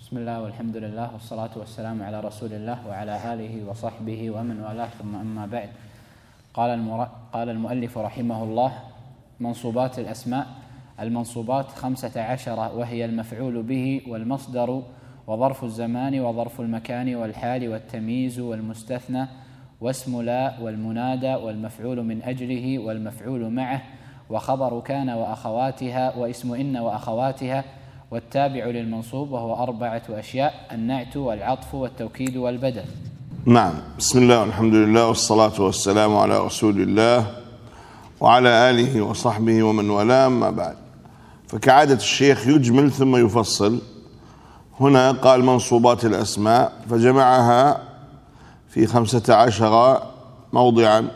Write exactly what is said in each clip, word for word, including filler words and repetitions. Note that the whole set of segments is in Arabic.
بسم الله والحمد لله والصلاة والسلام على رسول الله وعلى آله وصحبه ومن والاه، ثم أما بعد. قال, المر... قال المؤلف رحمه الله: منصوبات الأسماء. المنصوبات خمسة عشر، وهي المفعول به والمصدر وظرف الزمان وظرف المكان والحال والتمييز والمستثنى واسم لا والمنادى والمفعول من أجله والمفعول معه وخبر كان وأخواتها واسم إن وأخواتها والتابع للمنصوب، وهو أربعة أشياء: النعت والعطف والتوكيد والبدل. نعم. بسم الله والحمد لله والصلاة والسلام على رسول الله وعلى آله وصحبه ومن والاه، ما بعد. فكعادة الشيخ يجمل ثم يفصل. هنا قال منصوبات الأسماء، فجمعها في خمسة عشر موضعا،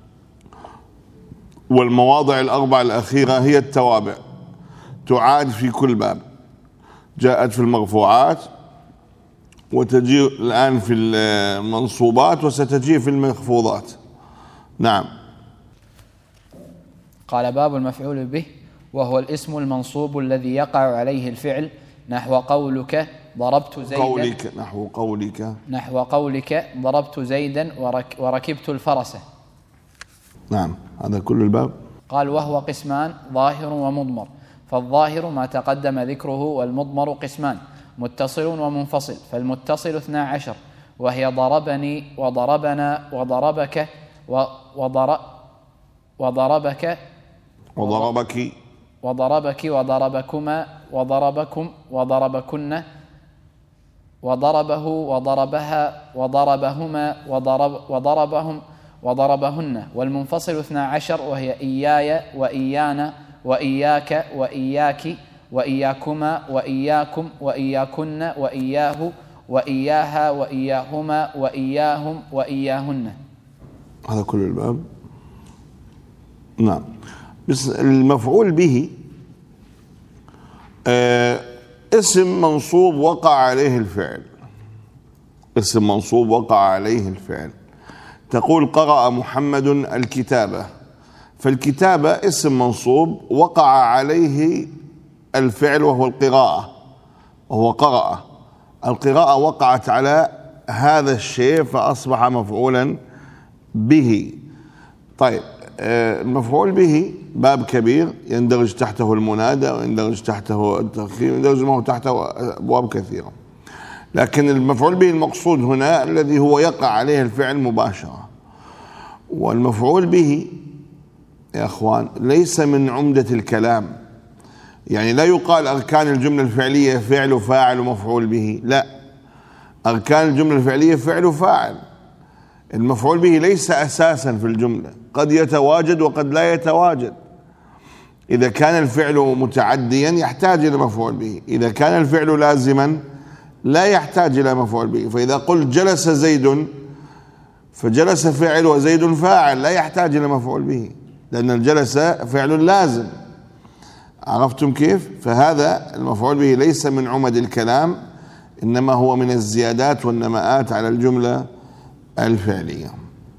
والمواضع الأربع الأخيرة هي التوابع، تعاد في كل باب. جاءت في المرفوعات، وتجي الآن في المنصوبات، وستجي في المخفوضات. نعم. قال: باب المفعول به، وهو الاسم المنصوب الذي يقع عليه الفعل، نحو قولك ضربت زيدا قولك نحو قولك نحو قولك ضربت زيدا ورك وركبت الفرس. نعم، هذا كل الباب. قال: وهو قسمان: ظاهر ومضمر. فالظاهر ما تقدم ذكره، والمضمر قسمان: متصل ومنفصل. فالمتصل اثنا عشر، وهي ضربني وضربنا وضربك وضر وضربك وضربك وضربك وضربكما وضربكم وضربكن وضربه وضربها وضربهما وضرب وضربهم وضربهن. والمنفصل اثنا عشر، وهي إياي وإيانا وإياك وإياك وإياكما وإياكم وإياكن وإياه وإياها وإياهما وإياهم وإياهن. هذا كل الباب. نعم. بس المفعول به آه اسم منصوب وقع عليه الفعل. اسم منصوب وقع عليه الفعل. تقول: قرأ محمد الكتابة. فالكتابة اسم منصوب وقع عليه الفعل، وهو القراءة، وهو قرأ. القراءة وقعت على هذا الشيء فأصبح مفعولا به. طيب، المفعول به باب كبير، يندرج تحته المنادى ويندرج تحته الترخيم، يندرج معه تحته أبواب كثيرة. لكن المفعول به المقصود هنا الذي هو يقع عليه الفعل مباشرة. والمفعول به يا أخوان ليس من عمدة الكلام، يعني لا يقال أركان الجملة الفعلية فعل وفاعل ومفعول به، لا، أركان الجملة الفعلية فعل وفاعل. المفعول به ليس أساسا في الجملة، قد يتواجد وقد لا يتواجد. إذا كان الفعل متعديا يحتاج إلى مفعول به، إذا كان الفعل لازما لا يحتاج إلى مفعول به. فإذا قلت جلس زيد، فجلس فعل وزيد فاعل، لا يحتاج إلى مفعول به، لأن الجلس فعل لازم. عرفتم كيف؟ فهذا المفعول به ليس من عمد الكلام، إنما هو من الزيادات والنماءات على الجملة الفعلية.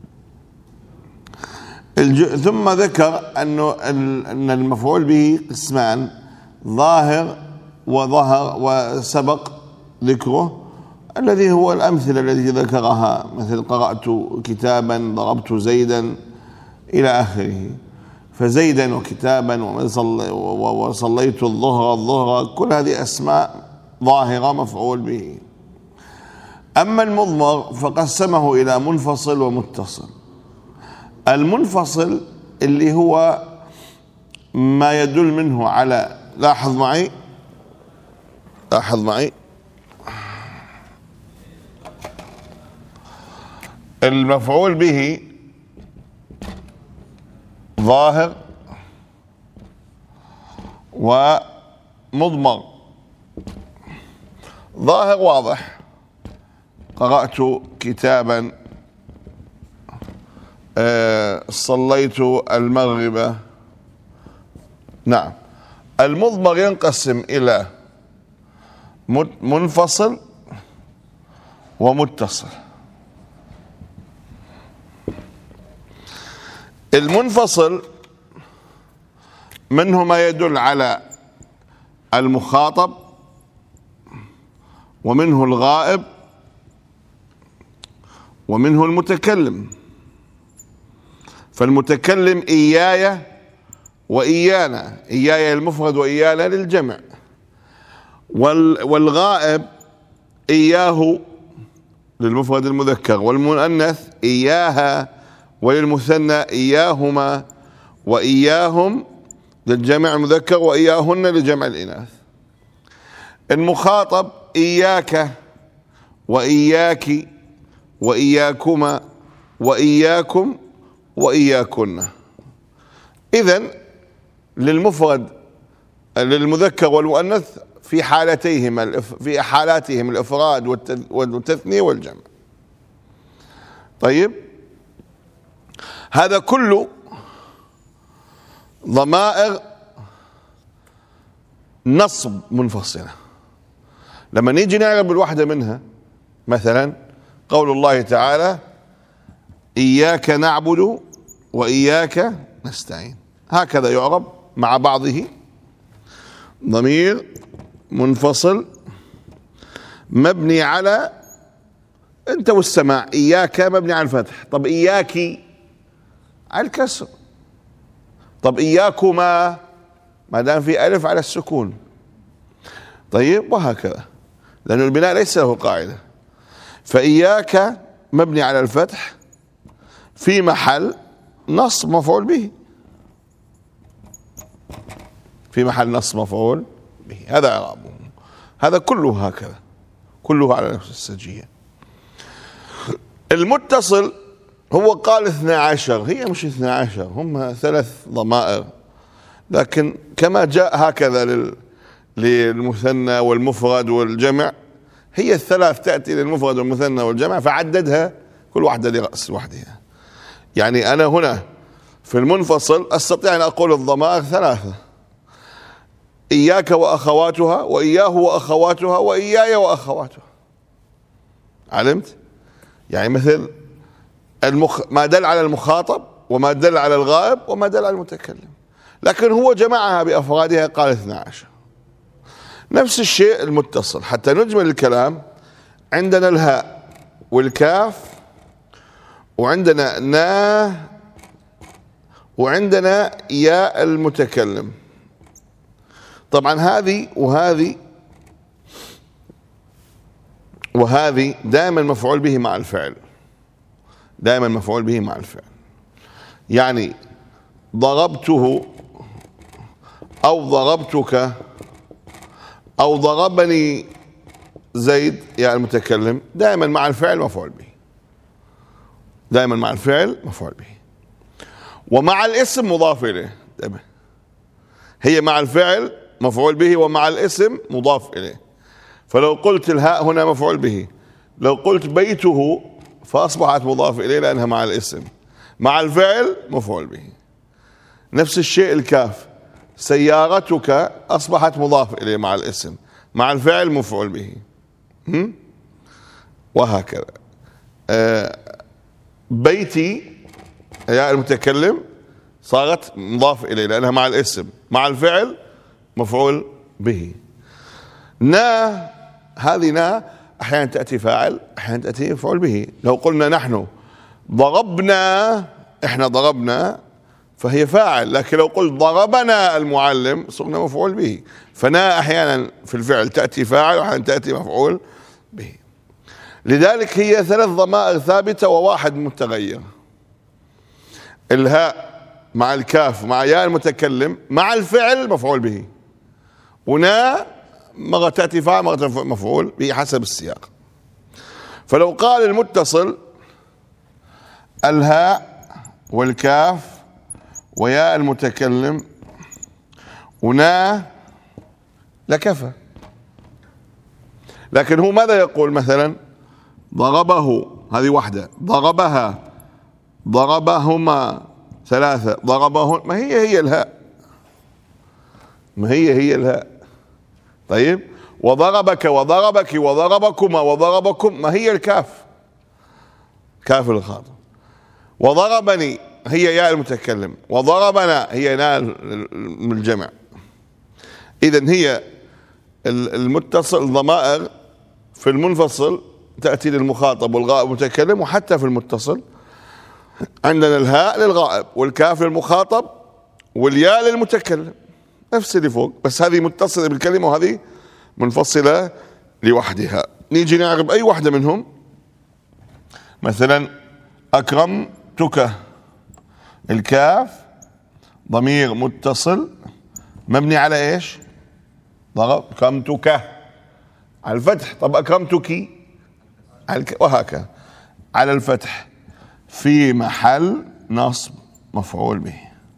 الج... ثم ذكر أنه أن المفعول به قسمان: ظاهر وظهر وسبق ذكره، الذي هو الأمثلة التي ذكرها، مثل قرأت كتابا، ضربت زيدا، إلى آخره. فزيدا وكتابا وصليت الظهر الظهر، كل هذه أسماء ظاهرة مفعول به. أما المضمر فقسمه إلى منفصل ومتصل. المنفصل اللي هو ما يدل منه على، لاحظ معي لاحظ معي المفعول به ظاهر ومضمر. ظاهر واضح: قرأت كتابا، آه صليت المغرب. نعم. المضمر ينقسم إلى منفصل ومتصل. المنفصل منه ما يدل على المخاطب ومنه الغائب ومنه المتكلم. فالمتكلم إياي وإيانا، إياي للمفرد وإيانا للجمع. والغائب إياه للمفرد المذكر، والمؤنث إياها، وللمثنى إياهما، وإياهم للجمع المذكر، وإياهن للجمع الإناث. المخاطب إياك وإياك وإياكما وإياكم وإياكن. إذن للمفرد للمذكر والمؤنث في حالتيهما في حالاتهم الإفراد والتثنية والجمع. طيب، هذا كله ضمائر نصب منفصلة. لما نيجي نعرب الواحدة منها، مثلا قول الله تعالى إياك نعبد وإياك نستعين، هكذا يعرب مع بعضه: ضمير منفصل مبني على انت والسماع. إياك مبني على الفتح، طب إياكي على الكسر، طب إياكما ما دام في ألف على السكون. طيب، وهكذا، لأن البناء ليس له قاعدة. فإياك مبني على الفتح في محل نصب مفعول به، في محل نصب مفعول به، هذا إعرابه. هذا كله هكذا، كله على نفس السجية. المتصل هو قال اثنا عشر، هي مش اثنا عشر، هم ثلاث ضمائر، لكن كما جاء هكذا لل للمثنى والمفرد والجمع، هي الثلاث تأتي للمفرد والمثنى والجمع، فعددها كل واحدة لرأس وحدها. يعني أنا هنا في المنفصل أستطيع أن أقول الضمائر ثلاثة: إياك وأخواتها، وإياه وأخواتها، وإياي وأخواتها. علمت؟ يعني مثل المخ... ما دل على المخاطب، وما دل على الغائب، وما دل على المتكلم، لكن هو جمعها بأفرادها قال اثنا عشر. نفس الشيء المتصل. حتى نجمل الكلام، عندنا الهاء والكاف، وعندنا نا، وعندنا ياء المتكلم. طبعا هذه وهذه وهذه دائما مفعول به مع الفعل، دائما مفعول به مع الفعل. يعني ضربته أو ضربتك أو ضربني زيد يا المتكلم، دائما مع الفعل مفعول به، دائما مع الفعل مفعول به. ومع الاسم مضاف إليه، هي مع الفعل مفعول به، ومع الاسم مضاف إليه. فلو قلت الهاء هنا مفعول به، لو قلت بيته فأصبحت مضاف إليه لأنها مع الاسم، مع الفعل مفعول به. نفس الشيء الكاف، سيارتك أصبحت مضاف إليه مع الاسم، مع الفعل مفعول به. وهكذا آه بيتي يا المتكلم صارت مضاف إليه لأنها مع الاسم، مع الفعل مفعول به. نا، هذه نا أحيانا تأتي فاعل، أحيانا تأتي مفعول به. لو قلنا نحن ضربنا، إحنا ضربنا، فهي فاعل، لكن لو قلت ضربنا المعلم صرنا مفعول به. فنا أحيانا في الفعل تأتي فاعل، وأحيانا تأتي مفعول به. لذلك هي ثلاث ضمائر ثابتة وواحد متغير: الهاء مع الكاف مع ياء المتكلم مع الفعل مفعول به، ونا مرة تأتي فاعل مرة مفعول به حسب السياق. فلو قال المتصل الهاء والكاف وياء المتكلم ونا لكفى. لكن هو ماذا يقول؟ مثلا ضربه، هذه واحدة، ضربها، ضربهما ثلاثة، ضربهن، ما هي هي الهاء، ما هي هي الهاء. طيب، وضربك وضربك وضربكما وضربكم، ما هي الكاف، كاف الخاطب. وضربني هي ياء المتكلم، وضربنا هي ياء الجمع. إذن هي المتصل ضمائر في المنفصل تأتي للمخاطب والغائب متكلم، وحتى في المتصل عندنا الهاء للغائب والكاف للمخاطب والياء للمتكلم، نفس اللي فوق، بس هذه متصلة بالكلمة وهذه منفصلة لوحدها. نيجي نعرف أي واحدة منهم. مثلا أكرمتك، الكاف ضمير متصل مبني على إيش؟ ضرب. أكرمتك على الفتح. طب أكرمتك وهكذا على الفتح في محل نصب مفعول به.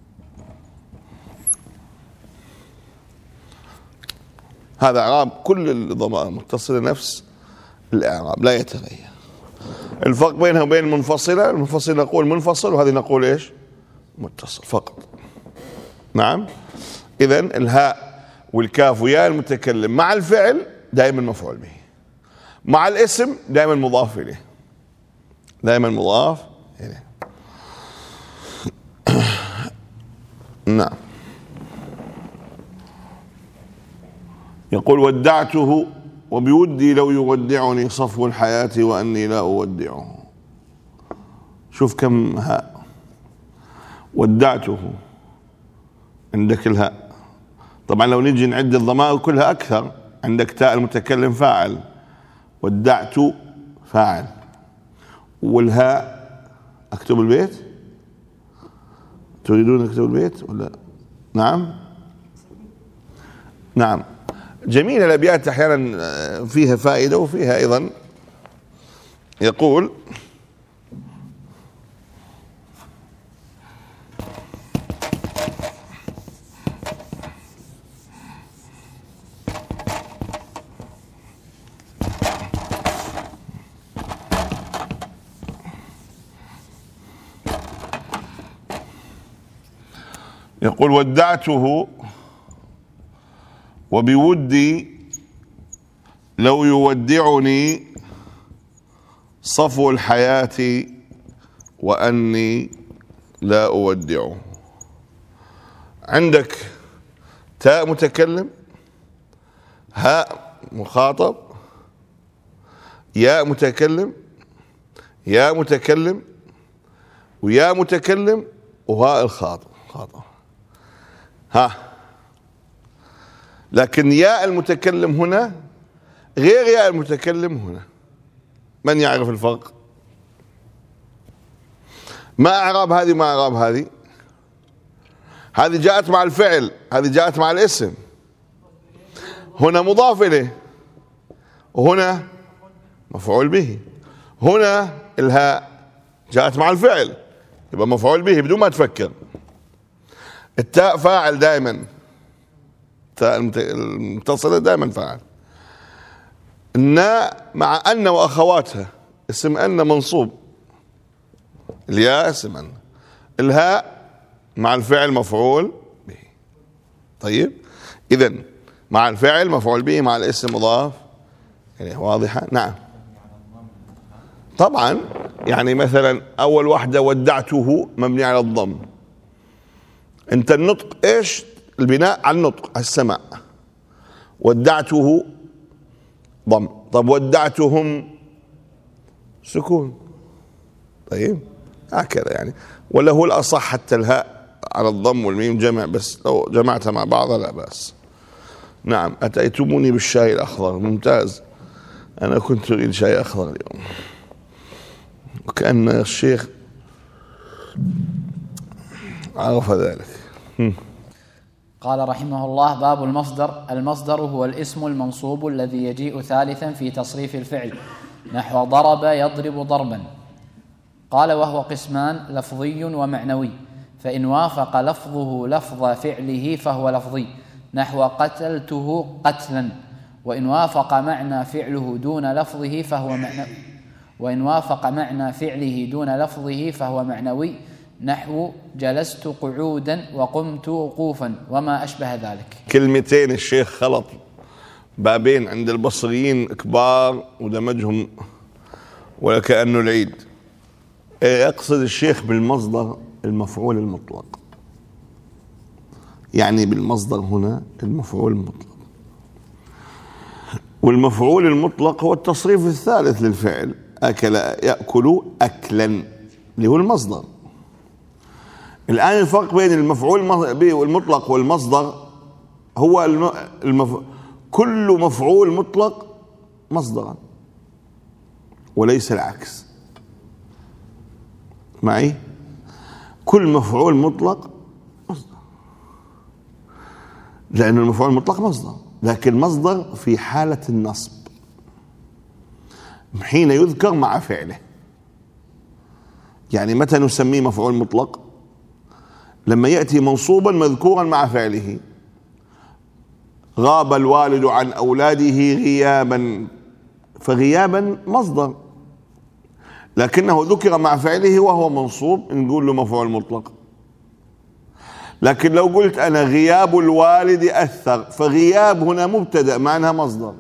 هذا إعراب كل الضمائر المتصلة نفس الإعراب لا يتغير. الفرق بينها وبين المنفصلة، المنفصلة نقول منفصل وهذه نقول إيش؟ متصل فقط. نعم. إذن الهاء والكاف وياء المتكلم مع الفعل دائما مفعول به، مع الاسم دائما مضاف إليه، دائما مضاف إليه. نعم. يقول ودعته وبودي لو يودعني صفو الحياة وأني لا أودعه. شوف كم هاء. ودعته عندك الهاء، طبعا لو نجي نعد الضمائر كلها أكثر، عندك تاء المتكلم فاعل، ودعت فاعل، والهاء أكتب البيت. تريدون أكتب البيت ولا؟ نعم نعم. جميل. الأبيات أحيانا فيها فائدة وفيها أيضا. يقول يقول ودعته وبودي لو يودعني صفو الحياة وأني لا أودعه. عندك تاء متكلم، هاء مخاطب، ياء متكلم، ياء متكلم وياء متكلم وهاء الخاطب خاطب. ها، لكن ياء المتكلم هنا غير ياء المتكلم هنا. من يعرف الفرق؟ ما أعراب هذه ما أعراب هذه؟ هذه جاءت مع الفعل، هذه جاءت مع الاسم. هنا مضاف إليه وهنا مفعول به. هنا الهاء جاءت مع الفعل يبقى مفعول به بدون ما تفكر. التاء فاعل دائما، التاء المتصلة دائما فاعل. الناء مع أن وأخواتها اسم أن منصوب، الياء اسم أن، الهاء مع الفعل مفعول به. طيب إذن مع الفعل مفعول به، مع الاسم مضاف إليه. واضحة؟ نعم طبعا. يعني مثلا أول واحدة ودعته مبني على الضم. أنت النطق إيش؟ البناء على النطق، على السماع. ودعته ضم. طب ودعتهم سكون. طيب هكذا يعني. ولا هو الأصح حتى الهاء على الضم والميم جمع، بس لو جمعتها مع بعضها لا بأس. نعم. أتيتموني بالشاي الأخضر، ممتاز. أنا كنت أريد شاي أخضر اليوم، وكأن الشيخ عرف ذلك. قال رحمه الله: باب المصدر. المصدر هو الاسم المنصوب الذي يجيء ثالثا في تصريف الفعل، نحو ضرب يضرب ضربا. قال: وهو قسمان، لفظي ومعنوي. فإن وافق لفظه لفظ فعله فهو لفظي، نحو قتلته قتلا. وإن وافق معنى فعله دون لفظه فهو معنوي وإن وافق معنى فعله دون لفظه فهو معنوي، نحو جلست قعودا وقمت وقوفا وما أشبه ذلك. كلمتين الشيخ خلط بابين عند البصريين كبار ودمجهم ولا كأنه العيد. يقصد الشيخ بالمصدر المفعول المطلق، يعني بالمصدر هنا المفعول المطلق. والمفعول المطلق هو التصريف الثالث للفعل، أكل يأكل أكلا اللي هو المصدر. الآن الفرق بين المفعول المطلق والمصدر هو المف... كل مفعول مطلق مصدرا وليس العكس. معي؟ كل مفعول مطلق مصدر، لأن المفعول المطلق مصدر، لكن مصدر في حالة النصب حين يذكر مع فعله. يعني متى نسميه مفعول مطلق؟ لما يأتي منصوبا مذكورا مع فعله. غاب الوالد عن أولاده غيابا، فغيابا مصدر لكنه ذكر مع فعله وهو منصوب، نقول له مفعول مطلق. لكن لو قلت أنا غياب الوالد أثر، فغياب هنا مبتدأ مع أنها مصدر،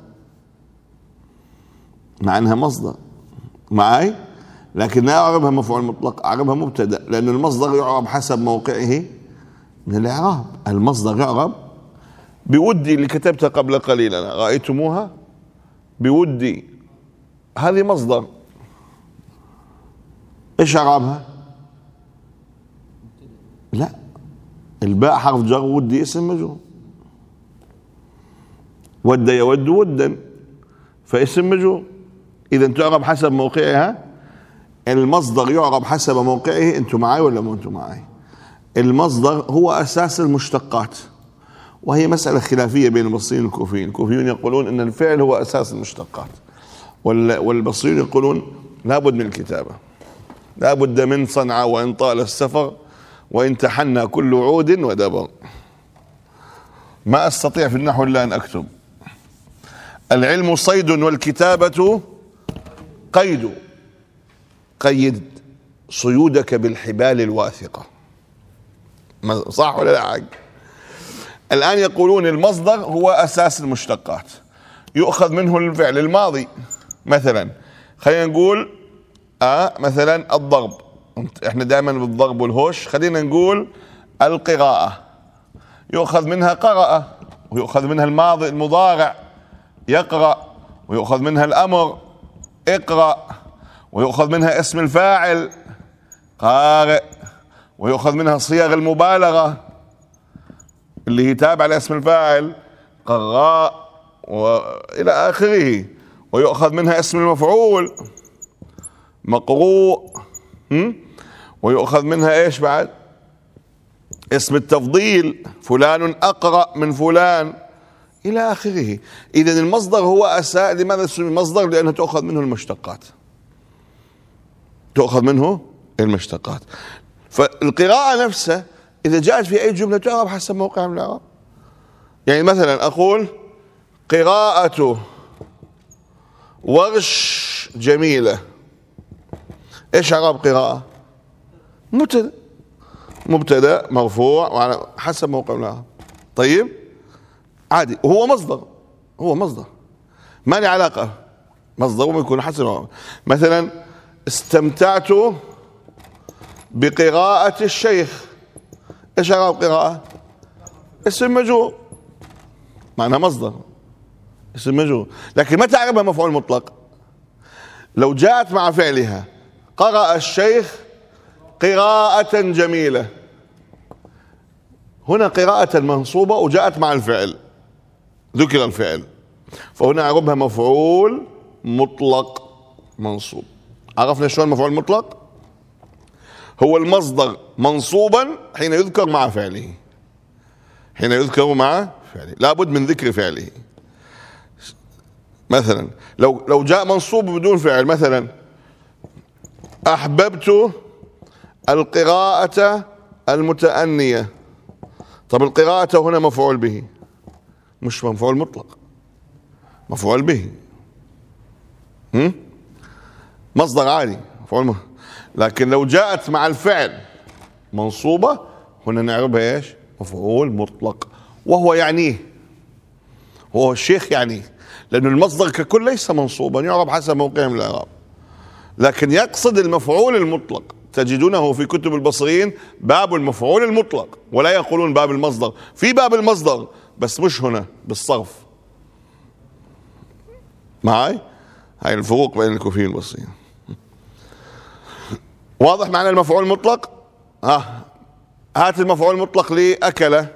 مع أنها مصدر معي، لكن لا أعربها مفعول مطلق، أعربها مبتدأ، لأن المصدر يعرب حسب موقعه من الإعراب. المصدر يعرب بودي اللي كتبتها قبل قليل، أنا رأيتموها بودي، هذه مصدر. إيش إعرابها؟ لا، الباء حرف جر، ودي اسم مجرور، ود يود ودا فاسم مجرور، إذا تعرب حسب موقعها. المصدر يعرب حسب موقعه. أنتم معي ولا ما أنتم معي؟ المصدر هو أساس المشتقات، وهي مسألة خلافية بين البصريين والكوفيين. الكوفيون يقولون أن الفعل هو أساس المشتقات، والبصريين يقولون لابد من الكتابة، لابد من صنعاء وإن طال السفر وإن تحنى كل عود ودبر. ما أستطيع في النحو إلا أن أكتب. العلم صيد والكتابة قيد، قيد صيودك بالحبال الواثقة. صح ولا لا حق؟ الآن يقولون المصدر هو أساس المشتقات، يؤخذ منه الفعل الماضي. مثلا خلينا نقول آه مثلا الضرب، احنا دائما بالضرب والهوش، خلينا نقول القراءة يؤخذ منها قرأ، ويؤخذ منها الماضي المضارع يقرأ، ويؤخذ منها الأمر اقرأ، ويؤخذ منها اسم الفاعل قارئ، ويؤخذ منها صيغ المبالغة اللي هي تابعة لاسم الفاعل قراء وإلى آخره، ويؤخذ منها اسم المفعول مقروء، ويؤخذ منها ايش بعد؟ اسم التفضيل فلان أقرأ من فلان إلى آخره. إذن المصدر هو أساس. لماذا اسمه مصدر؟ لأنه تؤخذ منه المشتقات، تؤخذ منه المشتقات. فالقراءة نفسها إذا جاءت في أي جملة تعرب حسب موقعها من الإعراب. يعني مثلا أقول قراءة ورش جميلة، إيش إعراب قراءة؟ مبتدأ، مبتدأ مرفوع حسب موقع من الإعراب. طيب عادي، وهو مصدر، هو مصدر ما لي علاقة، مصدر يكون حسب. مثلا استمتعت بقراءة الشيخ، ايش اعراب قراءة؟ اسم مجرور معناها مصدر، اسم مجرور. لكن متى اعربها مفعول مطلق؟ لو جاءت مع فعلها قرأ الشيخ قراءة جميلة، هنا قراءة منصوبة وجاءت مع الفعل، ذكر الفعل، فهنا اعربها مفعول مطلق منصوب. عرفنا شلون مفعول مطلق؟ هو المصدر منصوبا حين يذكر مع فعله، حين يذكر مع فعله لابد من ذكر فعله. مثلا لو لو جاء منصوب بدون فعل، مثلا أحببت القراءة المتأنية، طب القراءة هنا مفعول به مش مفعول مطلق، مفعول به هم؟ مصدر عادي مفعول مطلق. لكن لو جاءت مع الفعل منصوبة هنا نعربها ايش؟ مفعول مطلق، وهو يعنيه، هو الشيخ يعنيه، لأن المصدر ككل ليس منصوبا يعرب حسب موقعه من الإعراب، لكن يقصد المفعول المطلق. تجدونه في كتب البصريين باب المفعول المطلق، ولا يقولون باب المصدر. في باب المصدر بس مش هنا بالصرف، معي؟ هاي الفروق بين الكوفيين والبصريين. واضح معنى المفعول المطلق؟ ها هات المفعول المطلق لي. أكل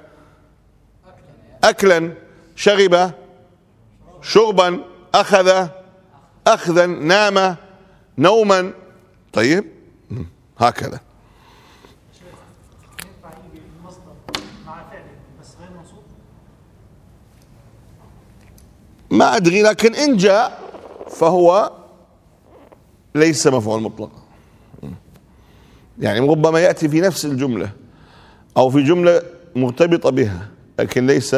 أكلا، شرب شربا، أخذ أخذا، نام نوما. طيب هكذا. ما أدري، لكن إن جاء فهو ليس مفعول مطلق. يعني ربما يأتي في نفس الجملة أو في جملة مرتبطة بها، لكن ليس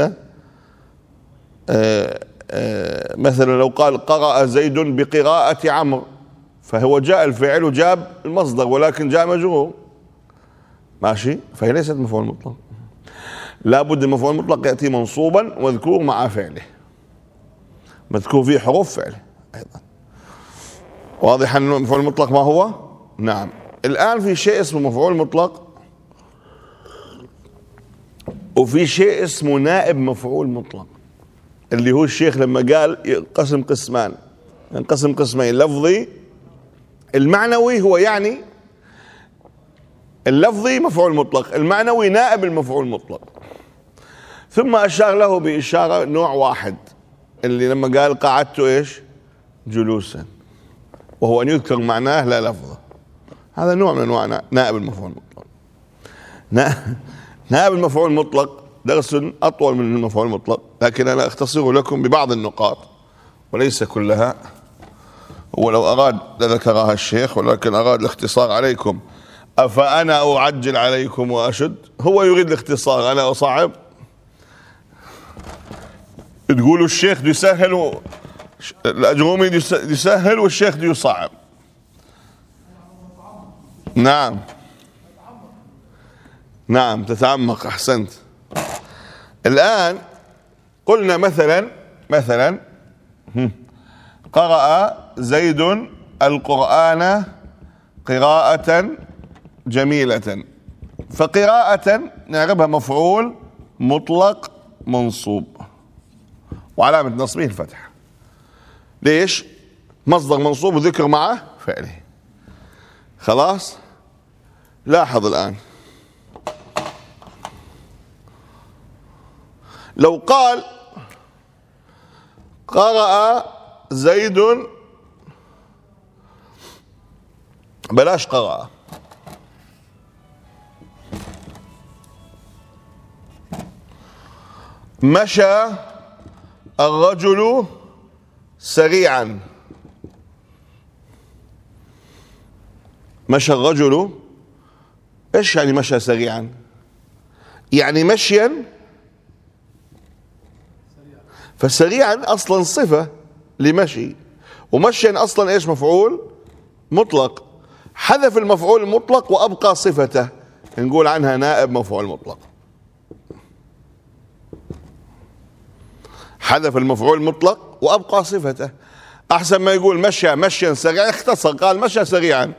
آآ آآ مثلا لو قال قرأ زيد بقراءة عمرو، فهو جاء الفعل وجاب المصدر ولكن جاء مجرور، ماشي؟ فهي ليست مفعول مطلق. لابد المفعول المطلق يأتي منصوبا واذكور مع فعله، مذكور فيه حروف فعله أيضا. واضح أن المفعول المطلق ما هو؟ نعم. الآن في شيء اسمه مفعول مطلق وفي شيء اسمه نائب مفعول مطلق، اللي هو الشيخ لما قال ينقسم قسمان، ينقسم قسمين، لفظي المعنوي هو يعني اللفظي مفعول مطلق، المعنوي نائب المفعول مطلق. ثم أشار له بإشارة نوع واحد اللي لما قال قعدت إيش جلوسا، وهو أن يذكر معناه لا لفظه. هذا نوع من أنواع نائب المفعول المطلق. نائب المفعول المطلق درس أطول من المفعول المطلق، لكن أنا أختصره لكم ببعض النقاط وليس كلها. ولو أراد لذكرها الشيخ، ولكن أراد الاختصار عليكم. أفأنا أعجل عليكم وأشد؟ هو يريد الاختصار، أنا أصعب. تقولوا الشيخ يسهل، الأجرومي يسهل والشيخ يصعب. نعم نعم تتعمق، أحسنت. الآن قلنا مثلا مثلا قرأ زيد القرآن قراءة جميلة، فقراءة نعربها مفعول مطلق منصوب وعلامة نصبه الفتح. ليش؟ مصدر منصوب وذكر معه فعله. خلاص؟ لاحظ الآن، لو قال قرأ زيد، بلاش قرأ، مشى الرجل سريعا. مشى الرجل، ايش يعني مشى سريعا؟ يعني مشيا، فسريعا اصلا صفة لمشي، ومشيا اصلا ايش؟ مفعول مطلق. حذف المفعول المطلق وابقى صفته، نقول عنها نائب مفعول مطلق. حذف المفعول المطلق وابقى صفته، احسن ما يقول مشى مشيا سريعا، اختصر قال مشى سريعا.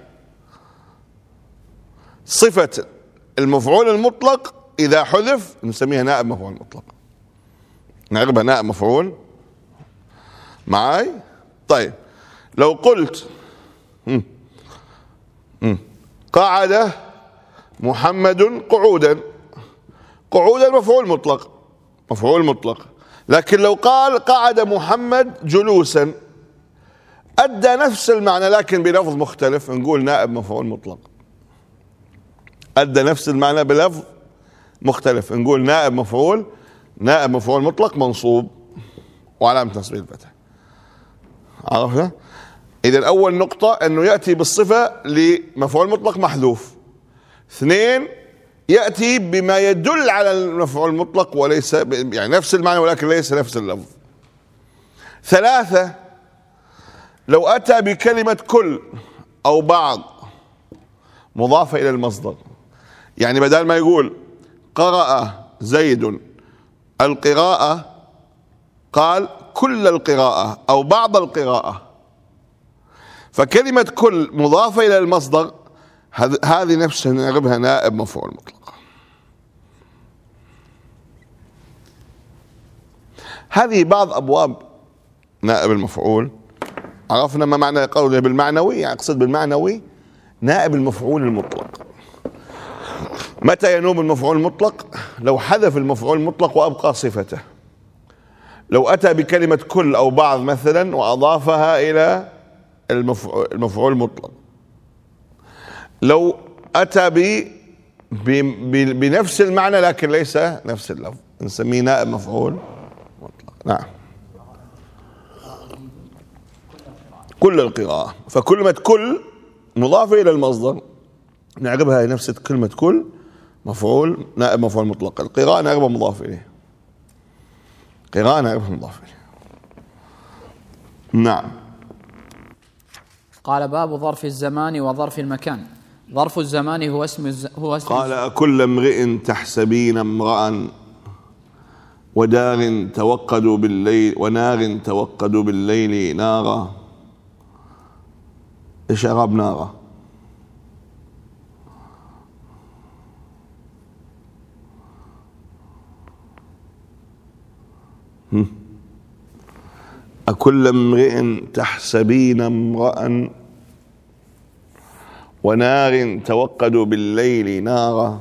صفة المفعول المطلق اذا حذف نسميها نائب مفعول مطلق، نعربها نائب مفعول. معاي؟ طيب لو قلت مم. مم. قعد محمد قعودا، قعودا مفعول مطلق، مفعول مطلق. لكن لو قال قعد محمد جلوسا أدى نفس المعنى لكن بلفظ مختلف، نقول نائب مفعول مطلق. أدى نفس المعنى بلفظ مختلف، نقول نائب مفعول نائب مفعول مطلق منصوب وعلامة نصبه الفتح. عرفنا؟ إذا أول نقطة أنه يأتي بالصفة لمفعول مطلق محذوف. اثنين، يأتي بما يدل على المفعول المطلق وليس يعني نفس المعنى ولكن ليس نفس اللفظ. ثلاثة، لو أتى بكلمة كل أو بعض مضافة إلى المصدر، يعني بدل ما يقول قرأ زيد القراءة قال كل القراءة أو بعض القراءة، فكلمة كل مضافة إلى المصدر هذه نفسها نعربها نائب مفعول مطلق. هذه بعض أبواب نائب المفعول عرفنا ما معنى قوله بالمعنوي؟ يعني أقصد بالمعنوي نائب المفعول المطلق. متى ينوب المفعول المطلق؟ لو حذف المفعول المطلق وأبقى صفته. لو أتى بكلمة كل أو بعض مثلا وأضافها إلى المفعول المطلق. لو أتى ب بنفس المعنى لكن ليس نفس اللفظ نسميه نائب مفعول مطلق. نعم. كل القراءة، فكلمة كل مضافة إلى المصدر نعربها نفس كلمة كل مفعول نائب مفعول مطلق. القراءة نعربها مضاف إليه. قراءة نعربها مضاف إليه. نعم. قال باب ظرف الزمان وظرف المكان. ظرف الزمان هو اسم الز... هو اسم قال أكل امرئ تحسبين امرأ ودار توقدوا بالليل ونار توقدوا بالليل نارا. ايش اعراب نارا؟ أكل امرئ تحسبين امرأ ونار توقدوا بالليل نارا.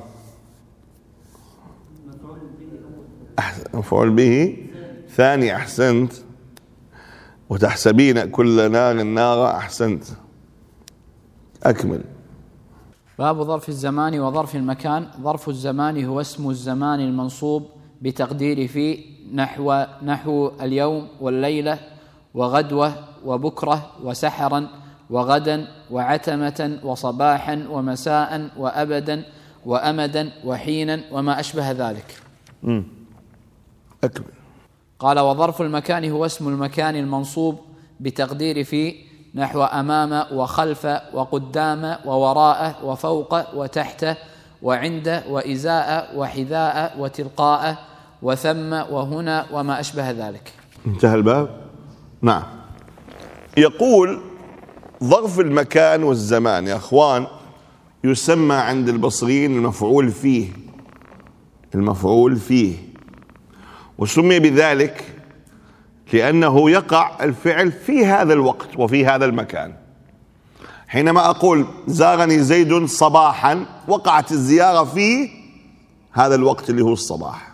مفعول به ثاني. أحسنت. وتحسبين كل نار نارا. أحسنت. أكمل. باب ظرف الزمان وظرف المكان. ظرف الزمان هو اسم الزمان المنصوب بتقدير في نحو نحو اليوم والليلة وغدوة وبكرة وسحرا وغدا وعتمة وصباحا ومساء وأبدا وأمدا وحينا وما أشبه ذلك. امم أكمل. قال وظرف المكان هو اسم المكان المنصوب بتقدير في نحو أمام وخلف وقدام ووراء وفوق وتحت وعند وإزاء وحذاء وتلقاء وثم وهنا وما أشبه ذلك. انتهى الباب. نعم. يقول ظرف المكان والزمان يا أخوان يسمى عند البصريين المفعول فيه. المفعول فيه. وسمي بذلك لأنه يقع الفعل في هذا الوقت وفي هذا المكان. حينما أقول زارني زيد صباحا وقعت الزيارة في هذا الوقت اللي هو الصباح.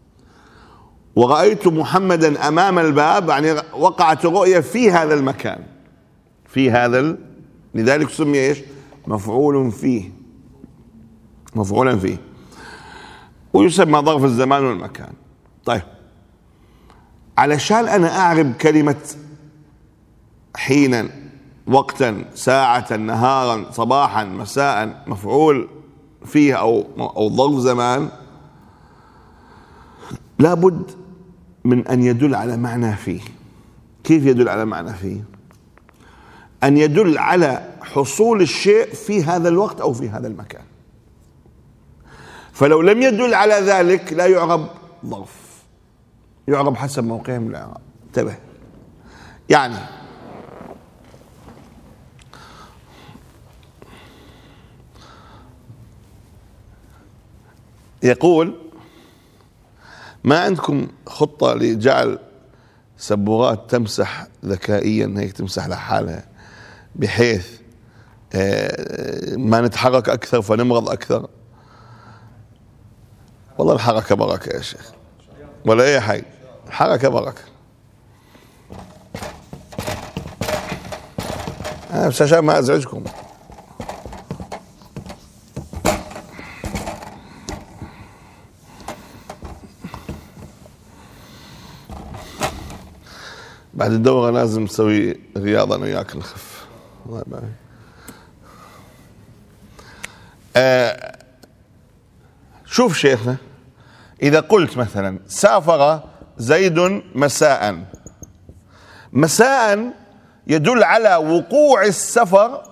ورأيت محمدا أمام الباب يعني وقعت رؤية في هذا المكان في هذا ال... لذلك سمي إيش؟ مفعول فيه. مفعولا فيه. ويسمى ظرف الزمان والمكان. طيب علشان أنا أعرب كلمة حينا وقتا ساعة نهارا صباحا مساء مفعول فيه أو أو ظرف زمان لابد من أن يدل على معنى فيه. كيف يدل على معنى فيه؟ أن يدل على حصول الشيء في هذا الوقت أو في هذا المكان. فلو لم يدل على ذلك لا يعرب ظرف. يعرب حسب موقعه من الإعراب. انتبه. يعني يقول ما عندكم خطة لجعل سبورات تمسح ذكائيا هيك تمسح لحالها بحيث ما نتحرك أكثر فنمرض أكثر؟ والله الحركة بركة يا شيخ ولا أي حاجة. حركة بركة. أنا مش عشان ما أزعجكم. بعد الدورة لازم نسوي رياضة أنا وياك نخف. الله يبارك. آه شوف شيخنا إذا قلت مثلا سافر زيد مساء. مساء يدل على وقوع السفر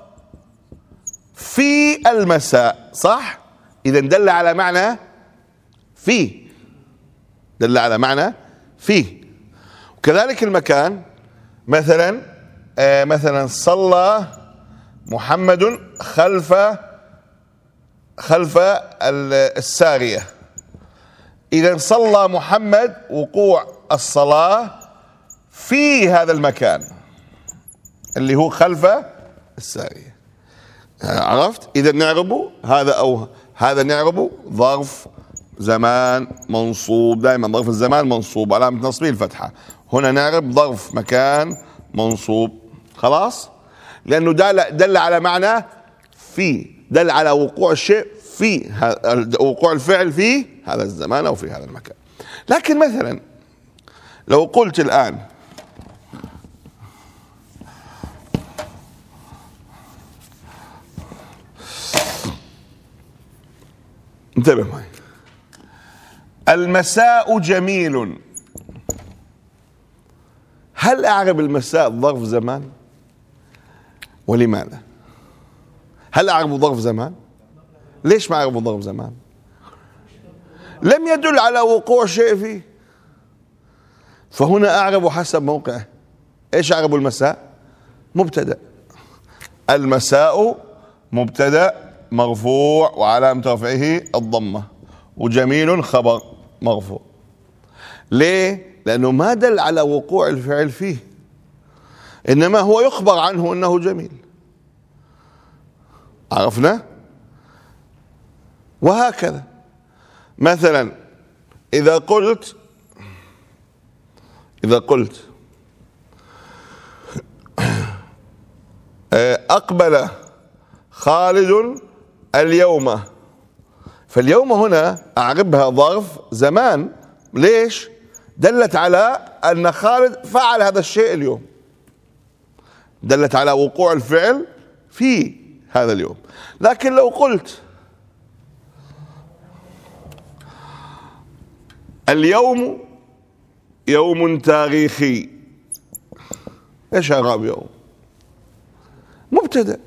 في المساء صح؟ إذا دل على معنى فيه. دل على معنى فيه. وكذلك المكان مثلا آه مثلا صلى محمد خلف خلف السارية. إذا صلى محمد وقوع الصلاة في هذا المكان. اللي هو خلف السارية. عرفت؟ إذا نعربه هذا أو هذا نعربه ظرف زمان منصوب، دائما ظرف الزمان منصوب علامة نصبه الفتحة. هنا نعرب ظرف مكان منصوب، خلاص، لأنه دل, دل على معنى في، دل على وقوع الشيء في وقوع الفعل في هذا الزمان أو في هذا المكان. لكن مثلا لو قلت الآن انتبه معي، المساء جميل، هل أعرب المساء ظرف زمان؟ ولماذا؟ هل أعرب ظرف زمان؟ ليش ما أعرب ظرف زمان؟ لم يدل على وقوع شيء فيه، فهنا أعرب حسب موقعه. إيش أعرب المساء؟ مبتدأ، المساء مبتدأ مرفوع وعلامة رفعه الضمة، وجميل خبر مرفوع. ليه؟ لأنه ما دل على وقوع الفعل فيه، إنما هو يخبر عنه أنه جميل. عرفنا؟ وهكذا مثلا إذا قلت إذا قلت أقبل خالد اليوم، فاليوم هنا أعربها ظرف زمان. ليش؟ دلت على أن خالد فعل هذا الشيء اليوم، دلت على وقوع الفعل في هذا اليوم. لكن لو قلت اليوم يوم تاريخي، ايش اعراب يوم؟ مبتدأ،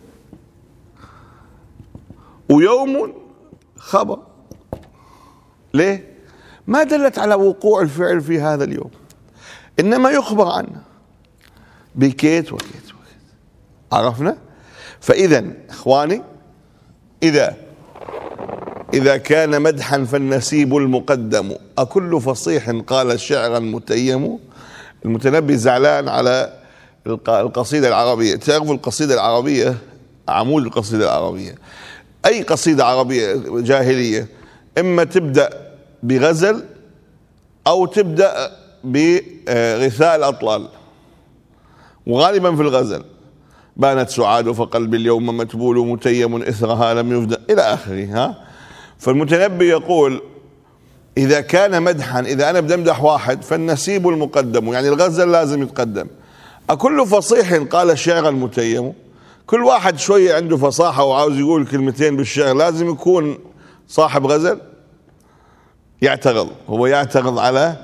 ويوم خبر. ليه؟ ما دلت على وقوع الفعل في هذا اليوم، انما يخبر عنه بكيت وكيت وكيت. عرفنا؟ فاذا اخواني، اذا إذا كان مدحا فالنسيب المقدم، أكل فصيح قال الشعر المتيم. المتنبي زعلان على القصيدة العربية. تعرفوا القصيدة العربية عمود القصيدة العربية، أي قصيدة عربية جاهلية إما تبدأ بغزل أو تبدأ بغثاء الأطلال، وغالبا في الغزل بانت سعاد فقلبي اليوم متبول متيم إثرها لم يفدأ إلى آخره. ها، فالمتنبي يقول إذا كان مدحا، إذا أنا بدي أمدح واحد فالنسيب المقدم، يعني الغزل لازم يتقدم. أكل فصيح قال الشعر المتيم، كل واحد شوية عنده فصاحة وعاوز يقول كلمتين بالشعر لازم يكون صاحب غزل. يعترض، هو يعترض على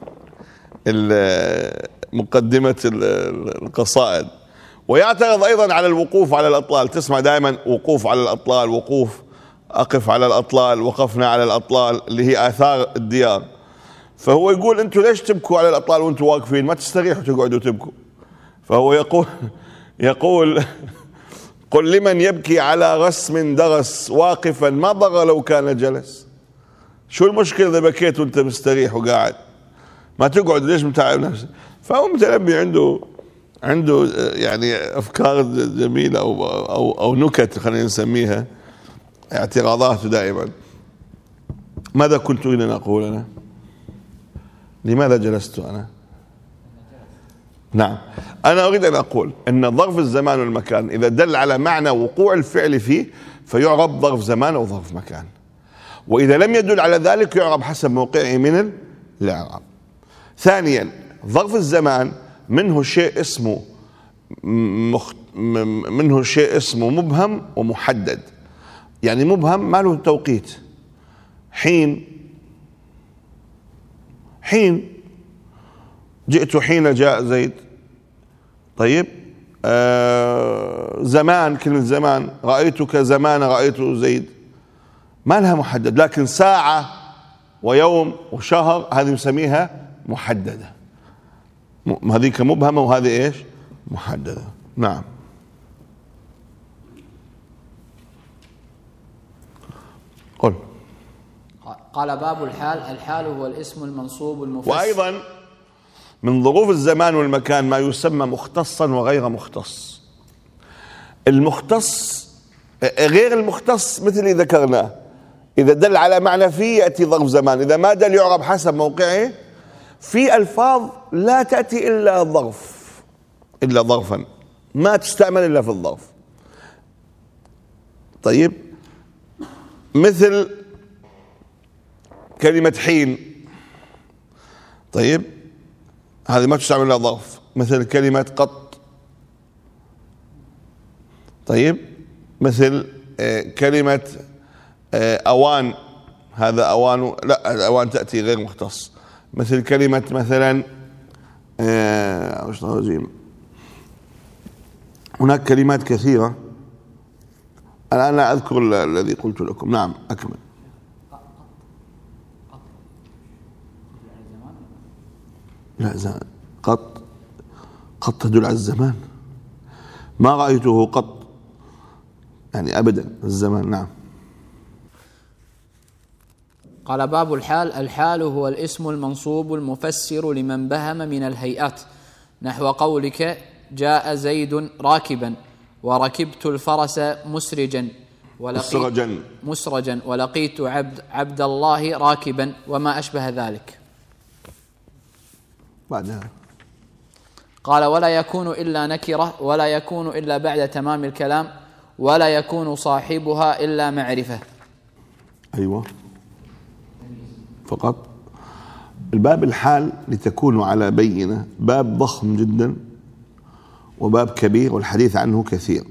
مقدمة القصائد، ويعترض أيضا على الوقوف على الأطلال. تسمع دائما وقوف على الأطلال، وقوف أقف على الأطلال، وقفنا على الأطلال، اللي هي آثار الديار. فهو يقول أنتوا ليش تبكوا على الأطلال وأنتوا واقفين؟ ما تستريحوا تقعدوا تبكوا. فهو يقول يقول قل لمن يبكي على رسم درس واقفا ما ضر لو كان جلس. شو المشكلة إذا بكيت وأنت مستريح وقاعد؟ ما تقعد، ليش متعب نفسك؟ فهو متنبي عنده عنده يعني أفكار جميلة أو أو أو نكت خلينا نسميها، اعتراضاته دائما. ماذا كنت أريد أن أقول أنا؟ لماذا جلست أنا؟ نعم، أنا أريد أن أقول أن ظرف الزمان والمكان إذا دل على معنى وقوع الفعل فيه فيعرب ظرف زمان أو ظرف مكان، وإذا لم يدل على ذلك يعرب حسب موقعه من الإعراب. ثانيا، ظرف الزمان منه شيء اسمه مخت... منه شيء اسمه مبهم ومحدد. يعني مبهم ما له توقيت، حين حين جئت حين جاء زيد. طيب، آه زمان، كلمة زمان، رأيتك زمان رأيت زيد، ما لها محدد. لكن ساعة ويوم وشهر هذه نسميها محددة، هذيك مبهمة وهذه ايش؟ محددة. نعم. قل. قال باب الحال. الحال هو الاسم المنصوب المفسر. وأيضا من ظروف الزمان والمكان ما يسمى مختصا وغير مختص. المختص غير المختص مثل اللي ذكرناه، إذا دل على معنى فيه يأتي ظرف زمان، إذا ما دل يعرب حسب موقعه. في ألفاظ لا تأتي إلا ظرف، إلا ظرفا، ما تستعمل إلا في الظرف. طيب، مثل كلمة حين، طيب هذه ما تستعمل إلا ظرف. مثل كلمة قط، طيب مثل آه كلمة آه أوان، هذا أوان، لا الأوان تأتي غير مختص. مثل كلمة مثلا آه هناك كلمات كثيرة الآن لا أذكر الذي قلت لكم. نعم أكمل. لا زمان قط، قط تدل على الزمان، ما رأيته قط يعني أبدا الزمان. نعم. قال باب الحال. الحال هو الاسم المنصوب المفسر لمن بهم من الهيئات، نحو قولك جاء زيد راكبا، وركبت الفرس مسرجا، مسرجا مسرجا ولقيت عبد, عبد الله راكبا، وما أشبه ذلك. بعدها قال ولا يكون إلا نكرة، ولا يكون إلا بعد تمام الكلام، ولا يكون صاحبها إلا معرفة. أيوة فقط. الباب الحال لتكونوا على بينة باب ضخم جدا وباب كبير والحديث عنه كثير.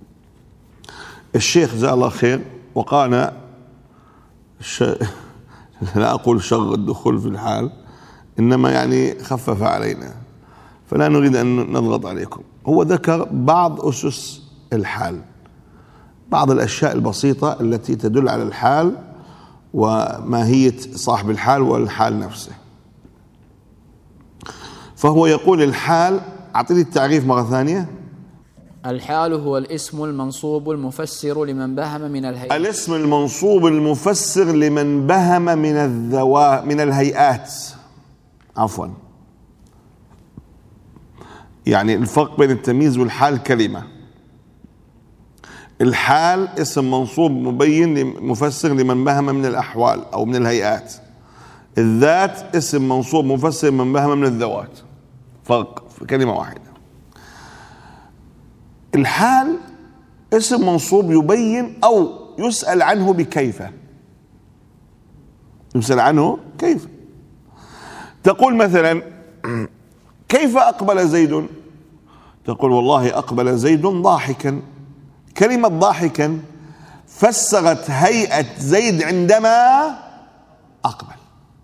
الشيخ جزاه الله خير وقانا ش... لا أقول شر الدخول في الحال، إنما يعني خفف علينا، فلا نريد أن نضغط عليكم. هو ذكر بعض أسس الحال، بعض الأشياء البسيطة التي تدل على الحال وماهية صاحب الحال والحال نفسه. فهو يقول الحال، أعطيني التعريف مرة ثانية. الحال هو الاسم المنصوب المفسر لمن بهم من الهيئات. الاسم المنصوب المفسر لمن بهم من الذوا من الهيئات، عفوا، يعني الفرق بين التمييز والحال كلمة. الحال اسم منصوب مبين مفسر لمن بهم من الأحوال أو من الهيئات. الذات اسم منصوب مفسر لمن بهم من الذوات، فرق في كلمة واحدة. الحال اسم منصوب يبين أو يسأل عنه بكيف، يسأل عنه كيف. تقول مثلا كيف أقبل زيد؟ تقول والله أقبل زيد ضاحكا. كلمة ضاحكا فسرت هيئة زيد عندما أقبل.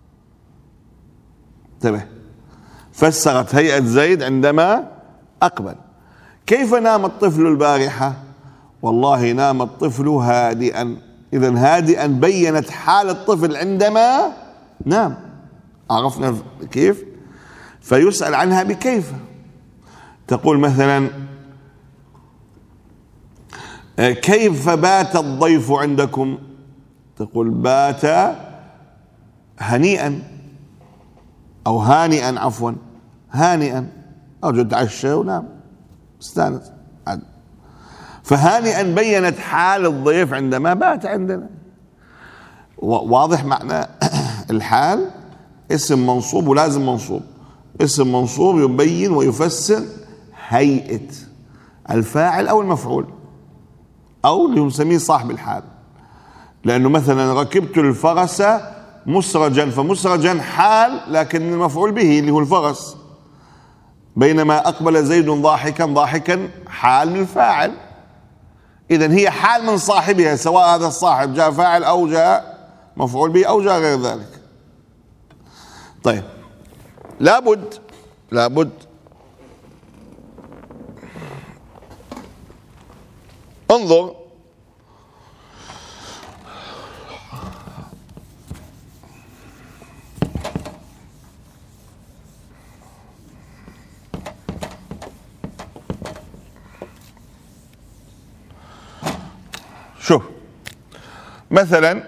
انتبه، فسرت هيئة زيد عندما أقبل. كيف نام الطفل البارحة؟ والله نام الطفل هادئا. إذن هادئا بينت حال الطفل عندما نام، عرفنا كيف؟ فيسأل عنها بكيف. تقول مثلا كيف بات الضيف عندكم؟ تقول بات هنيئا أو هانئا، عفوا هانئا، أرجو تعشى ونام استانس. فهانئا بينت حال الضيف عندما بات عندنا. واضح معنى الحال اسم منصوب ولازم منصوب. اسم منصوب يبين ويفسر هيئة الفاعل أو المفعول أو اللي نسميه صاحب الحال. لأنه مثلا ركبت الفرس مسرجا، فمسرجا حال لكن المفعول به اللي هو الفرس، بينما أقبل زيد ضاحكا، ضاحكا حال من الفاعل. إذن هي حال من صاحبها، سواء هذا الصاحب جاء فاعل أو جاء مفعول به أو جاء غير ذلك. طيب، لابد لابد انظر شوف مثلا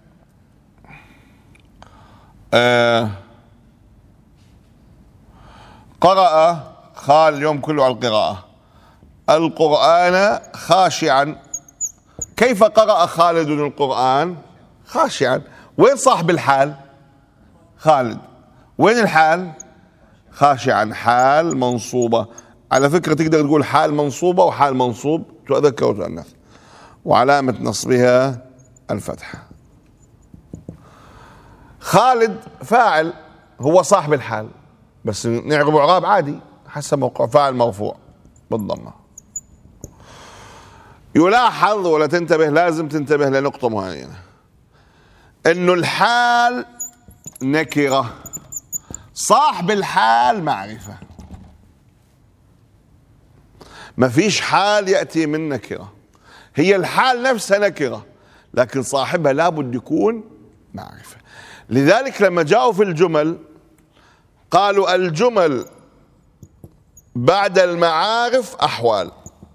آه قرأ خال اليوم كله على القراءة القرآن خاشعا. كيف قرأ خالد القرآن؟ خاشعا. وين صاحب الحال؟ خالد. وين الحال؟ خاشعا. حال منصوبة. على فكرة تقدر تقول حال منصوبة وحال منصوب، تذكر وتؤنث، وعلامة نصبها الفتحة. خالد فاعل، هو صاحب الحال، بس نعرب اعراب عادي حسب موقع، فاعل مرفوع بالضمة. يلاحظ ولا تنتبه، لازم تنتبه لنقطة معينة، انه الحال نكرة، صاحب الحال معرفة. ما فيش حال يأتي من نكرة، هي الحال نفسها نكرة لكن صاحبها لابد يكون معرفة. لذلك لما جاءوا في الجمل قالوا الجمل بعد المعارف أحوال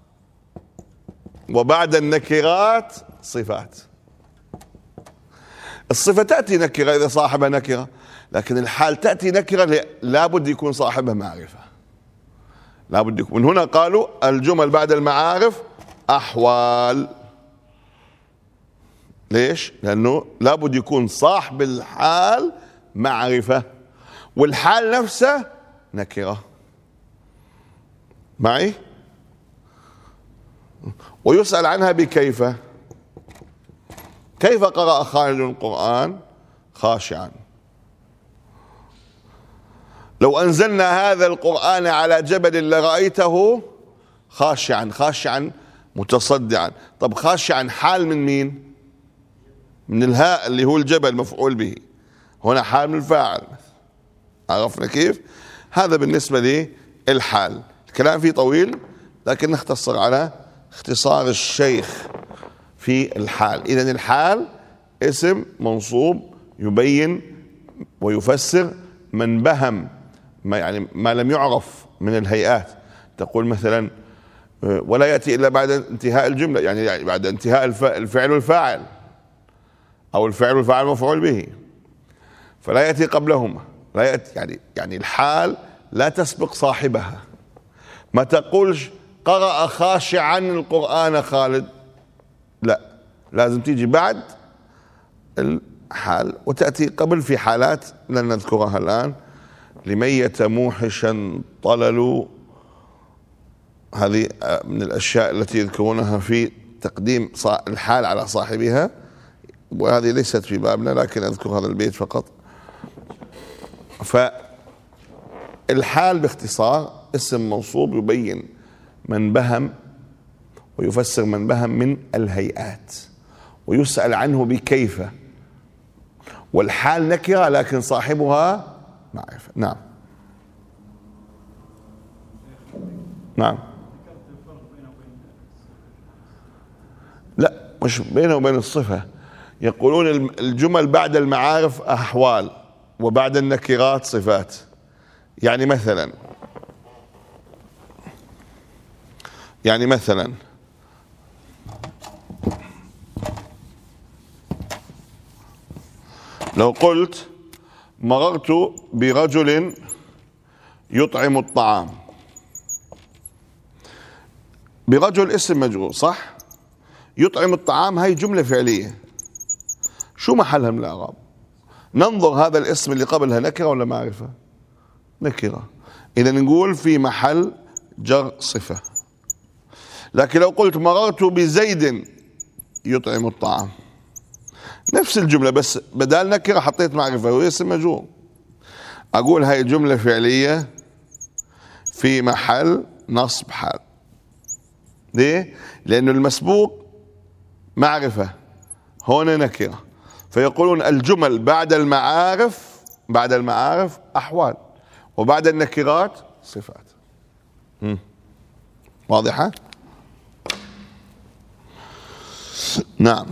وبعد النكرات صفات. الصفة تأتي نكرة إذا صاحبها نكرة، لكن الحال تأتي نكرة لابد يكون صاحبها معرفة، لابد يكون. من هنا قالوا الجمل بعد المعارف أحوال. ليش؟ لأنه لابد يكون صاحب الحال معرفة والحال نفسه نكرة. معي؟ ويسأل عنها بكيف. كيف قرأ خالد القرآن؟ خاشعا. لو أنزلنا هذا القرآن على جبل لرأيته خاشعا. خاشعا متصدعا. طب خاشعا حال من مين؟ من الهاء اللي هو الجبل مفعول به، هنا حال من الفاعل. عرفنا كيف؟ هذا بالنسبة للحال. الكلام فيه طويل لكن نختصر على اختصار الشيخ في الحال. إذن الحال اسم منصوب يبين ويفسر من بهم ما يعني ما لم يعرف من الهيئات. تقول مثلا ولا يأتي إلا بعد انتهاء الجملة، يعني بعد انتهاء الفعل والفاعل، أو الفعل والفاعل مفعول به، فلا يأتي قبلهما. لا يأتي يعني يعني الحال لا تسبق صاحبها. ما تقولش قرأ خاشعا القرآن خالد، لا، لازم تيجي بعد الحال وتأتي قبل في حالات لن نذكرها الآن. لميت موحشا طلل، هذه من الأشياء التي يذكرونها في تقديم الحال على صاحبها، وهذه ليست في بابنا لكن أذكر هذا البيت فقط. فالحال باختصار اسم منصوب يبين من بهم ويفسر من بهم من الهيئات، ويسأل عنه بكيف. والحال نكرة لكن صاحبها معرفة. نعم نعم. لا، مش بينه وبين الصفة. يقولون الجمل بعد المعارف أحوال وبعد النكرات صفات. يعني مثلا يعني مثلا لو قلت مررت برجل يطعم الطعام، برجل اسم مجرور صح؟ يطعم الطعام هاي جملة فعلية، شو محلها من الإعراب؟ ننظر هذا الاسم اللي قبلها نكرة ولا معرفة؟ نكرة، إذا نقول في محل جر صفة. لكن لو قلت مررت بزيد يطعم الطعام، نفس الجملة بس بدال نكرة حطيت معرفة وهي اسم مجرور، أقول هاي جملة فعلية في محل نصب حال. ليه؟ لأنه المسبوق معرفة، هنا نكرة. فيقولون الجمل بعد المعارف بعد المعارف أحوال وبعد النكرات صفات. مم. واضحة؟ نعم.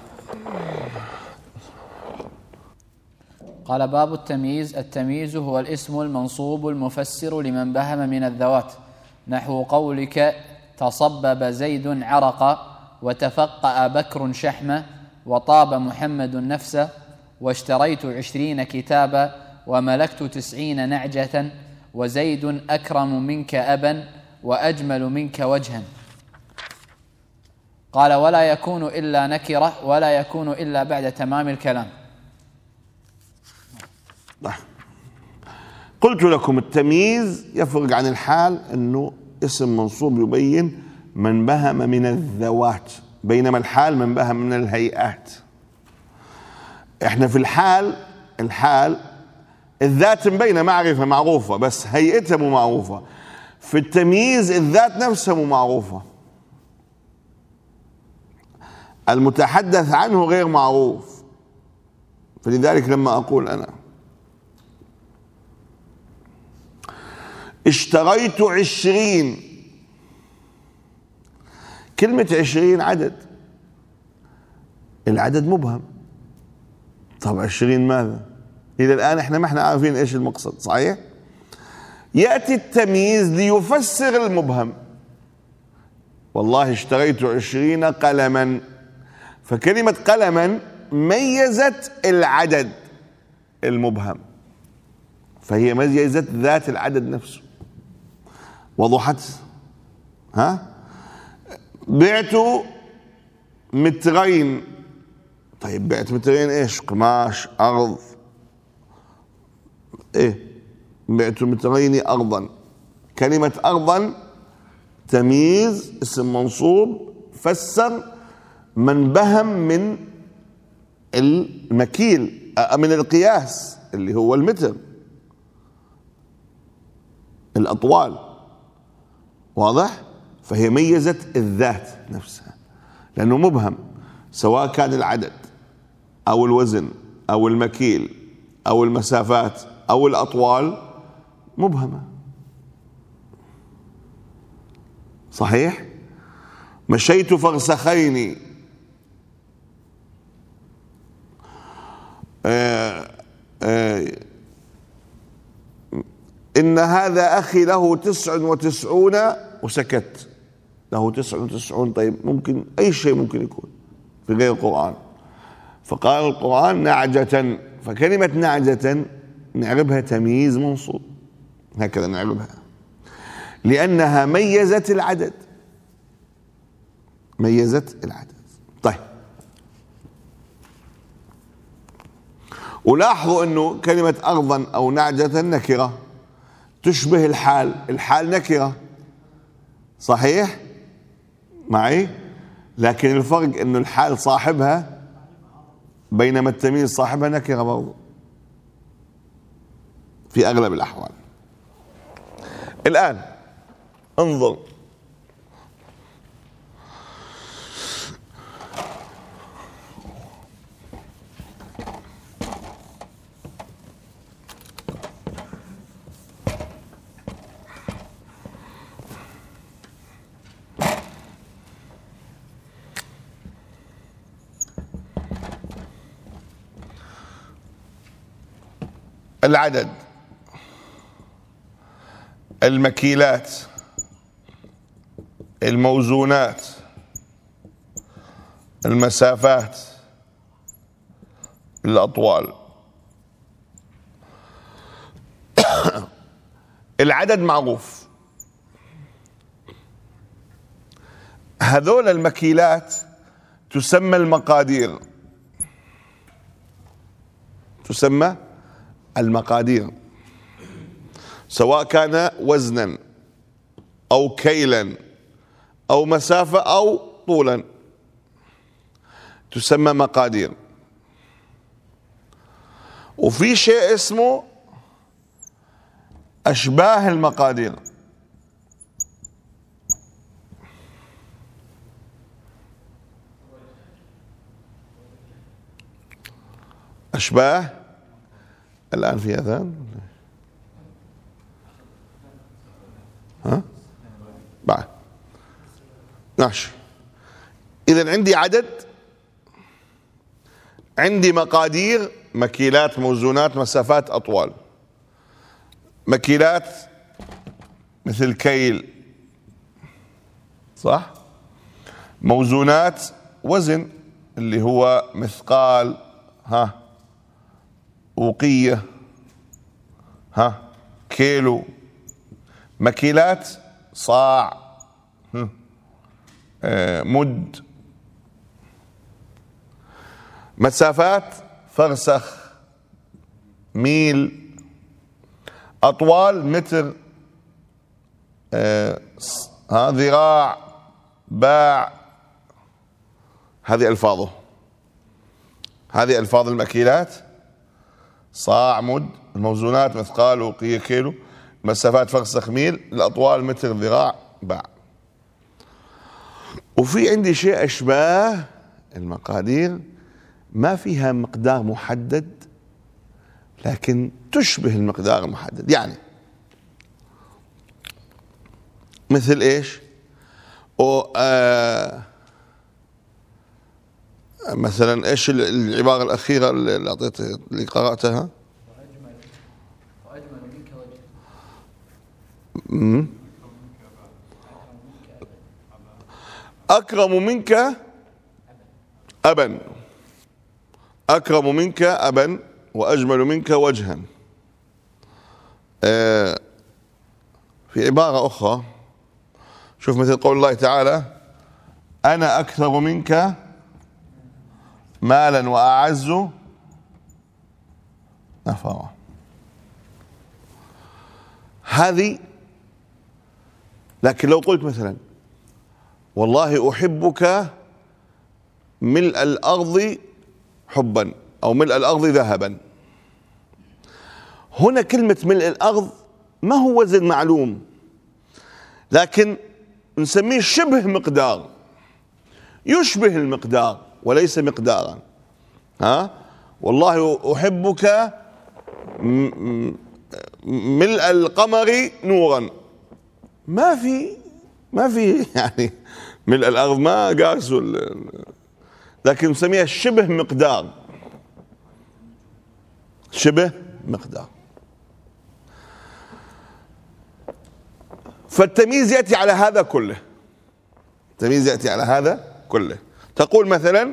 قال باب التمييز. التمييز هو الاسم المنصوب المفسر لمن بهم من الذوات، نحو قولك تصبب زيد عرقا، وتفقأ بكر شحمة، وطاب محمد نفسه، واشتريت عشرين كتابا، وملكت تسعين نعجة، وزيد أكرم منك أبا وأجمل منك وجها. قال ولا يكون إلا نكرة ولا يكون إلا بعد تمام الكلام. قلت لكم التمييز يفرق عن الحال أنه اسم منصوب يبين من بهم من الذوات، بينما الحال من بهم من الهيئات. احنا في الحال الحال الذات مبينة معرفة معروفة بس هيئتها مو معروفة. في التمييز الذات نفسها مو معروفة، المتحدث عنه غير معروف. فلذلك لما أقول أنا اشتريت عشرين، كلمة عشرين عدد، العدد مبهم. طب عشرين ماذا؟ إلى الآن احنا ما احنا عارفين ايش المقصد، صحيح؟ يأتي التمييز ليفسر المبهم. والله اشتريت عشرين قلما، فكلمة قلما ميزت العدد المبهم، فهي ميزت ذات العدد نفسه. وضحت؟ ها؟ بعت مترين. طيب بعت مترين ايش؟ قماش، ارض، ايه؟ بعت مترين ارضا. كلمة ارضا تمييز اسم منصوب فسر من بهم من المكيل، من القياس اللي هو المتر، الأطوال. واضح؟ فهي ميزت الذات نفسها لأنه مبهم، سواء كان العدد أو الوزن أو المكيل أو المسافات أو الأطوال مبهمة. صحيح؟ مشيت فرسخين. آه آه إن هذا أخي له تسع وتسعون، وسكت. له تسع وتسعون. طيب ممكن أي شيء ممكن يكون في غير القرآن، فقال القرآن نعجة، فكلمة نعجة نعربها تمييز منصوب، هكذا نعربها لأنها ميزت العدد، ميزت العدد. طيب ولاحظوا أنه كلمة أرضا أو نعجة نكرة تشبه الحال، الحال نكرة، صحيح معي؟ لكن الفرق أنه الحال صاحبها بينما التمييز صاحبها نكرة برضو في أغلب الأحوال. الآن انظر، العدد، المكيلات، الموزونات، المسافات، الأطوال. العدد معروف، هذول المكيلات تسمى المقادير، تسمى المقادير، سواء كان وزنا أو كيلا أو مسافة أو طولا تسمى مقادير. وفي شيء اسمه أشباه المقادير، أشباه. الآن في أذان ها بعد ماشي. إذن عندي عدد، عندي مقادير، مكيلات، موزونات، مسافات، أطوال. مكيلات مثل كيل، صح؟ موزونات وزن اللي هو مثقال، ها، وقية، ها، كيلو، مكيلات صاع، مد. مسافات فرسخ، ميل. أطوال متر، ها ذراع، باع. هذه ألفاظه، هذه ألفاظ المكيلات: صاع، مد. الموزونات مثقال، وقية، كيلو. مسافات فرسخ، ميل. الأطوال متر، ذراع، باع. وفي عندي شيء أشباه المقادير، ما فيها مقدار محدد لكن تشبه المقدار المحدد. يعني مثل ايش؟ أو آه مثلا ايش العبارة الأخيرة اللي أعطيتها اللي قرأتها؟ وأجمل منك وجها. أكرم منك أبا، أكرم منك أبا وأجمل منك وجها. آه في عبارة أخرى، شوف مثل قول الله تعالى: أنا أكثر منك مالا وأعز نفرا. هذه، لكن لو قلت مثلا: والله أحبك ملء الأرض حبا، أو ملء الأرض ذهبا، هنا كلمة ملء الأرض ما هو وزن معلوم، لكن نسميه شبه مقدار، يشبه المقدار وليس مقدارا. ها والله أحبك ملء القمر نورا، ما في ما في يعني ملء الأرض ما قاسوا، لكن نسميها شبه مقدار، شبه مقدار. فالتمييز يأتي على هذا كله، التمييز يأتي على هذا كله. تقول مثلا: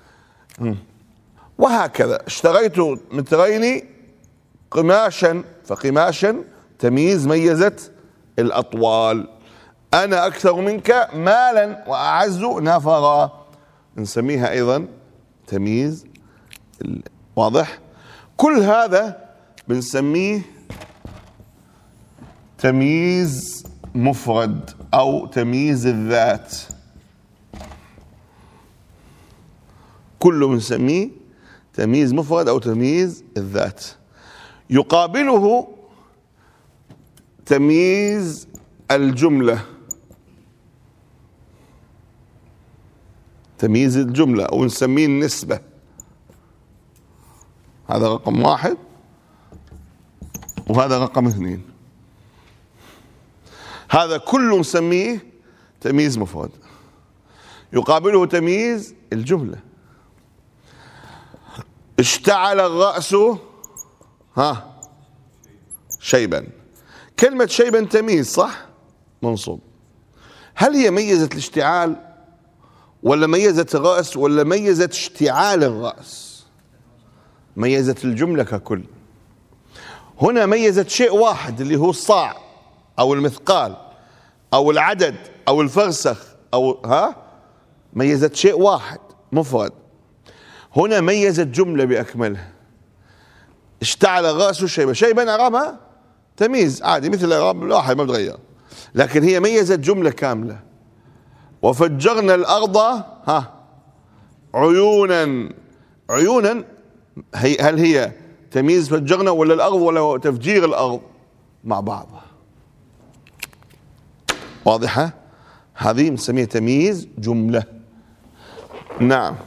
وهكذا اشتريت مترين قماشا، فقماشا تمييز ميزت الأطوال. أنا أكثر منك مالا وأعز نفرا، نسميها أيضا تمييز. واضح؟ كل هذا بنسميه تمييز مفرد أو تمييز الذات، كله بنسميه تمييز مفرد أو تمييز الذات. يقابله تمييز الجملة، تمييز الجملة أو نسميه النسبة. هذا رقم واحد وهذا رقم اثنين، هذا كله نسميه تمييز مفرد. يقابله تمييز الجملة. اشتعل الرأس ها شيبا، كلمة شيبا تمييز صح؟ منصوب. هل هي ميزت الاشتعال ولا ميزت الرأس ولا ميزت اشتعال الرأس؟ ميزت الجملة ككل. هنا ميزت شيء واحد اللي هو الصاع أو المثقال أو العدد أو الفرسخ أو ها، ميزت شيء واحد مفرد. هنا ميزت جملة بأكملها. اشتعل الرأس شيبا، شيبا إعرابها تمييز عادي مثل الإعراب الواحد ما بتغير، لكن هي ميزت جملة كاملة. وفجرنا الأرض ها عيونا، عيونا هي هل هي تمييز فجرنا ولا الأرض ولا تفجير الأرض مع بعض؟ واضحة؟ هذه بنسميها تمييز جملة. نعم.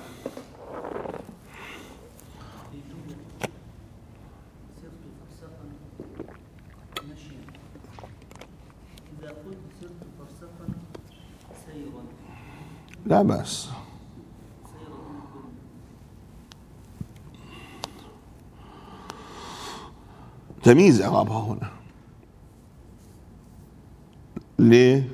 لا بأس. تمييز إعرابها هنا. ليه؟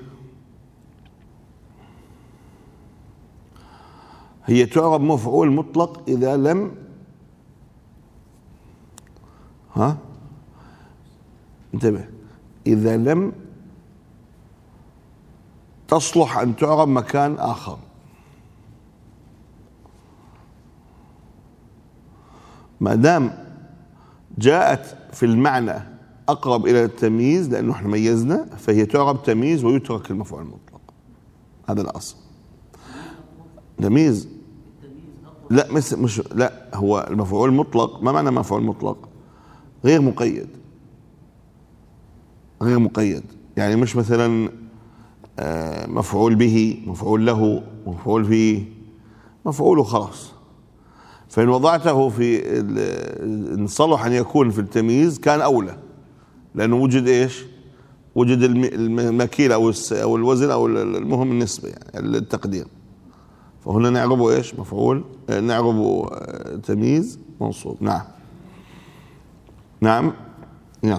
هي تعرب مفعول مطلق إذا لم ها انتبه إذا لم تصلح أن تعرب مكان آخر. ما دام جاءت في المعنى أقرب إلى التمييز لأنه احنا ميزنا، فهي تعرب تمييز ويترك المفعول المطلق. هذا الأصل. تمييز لا مش, مش لا هو المفعول المطلق. ما معنى مفعول مطلق؟ غير مقيد. غير مقيد يعني مش مثلا مفعول به، مفعول له، مفعول فيه، مفعوله خلاص. فإن وضعته في إن صلح أن يكون في التمييز كان أولى، لأنه وجد إيش؟ وجد المكيل أو أو الوزن أو المهم النسبة يعني التقدير. فهنا نعربه إيش؟ مفعول، نعربه تمييز منصوب. نعم نعم نعم.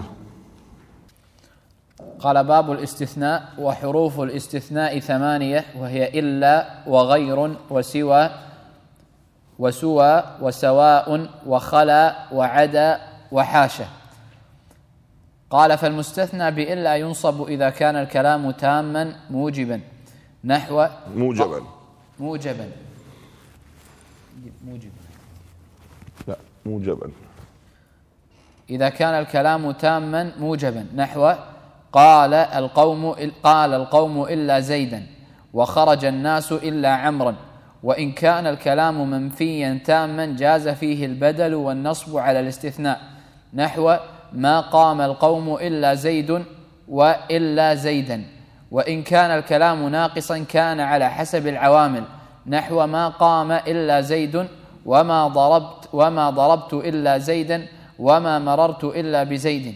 قال: باب الاستثناء. وحروف الاستثناء ثمانية، وهي إلا وغير وسوى وسوى وسواء وخلا وعدا وحاشا. قال: فالمستثنى بإلا ينصب إذا كان الكلام تاما موجبا نحو موجبا موجبا موجبا لا موجبا إذا كان الكلام تاما موجبا نحو قال القوم قال القوم إلا زيدا، وخرج الناس إلا عمرا. وإن كان الكلام منفيا تاما جاز فيه البدل والنصب على الاستثناء نحو ما قام القوم إلا زيد وإلا زيدا. وإن كان الكلام ناقصا كان على حسب العوامل نحو ما قام إلا زيد وما ضربت وما ضربت إلا زيدا وما مررت إلا بزيد.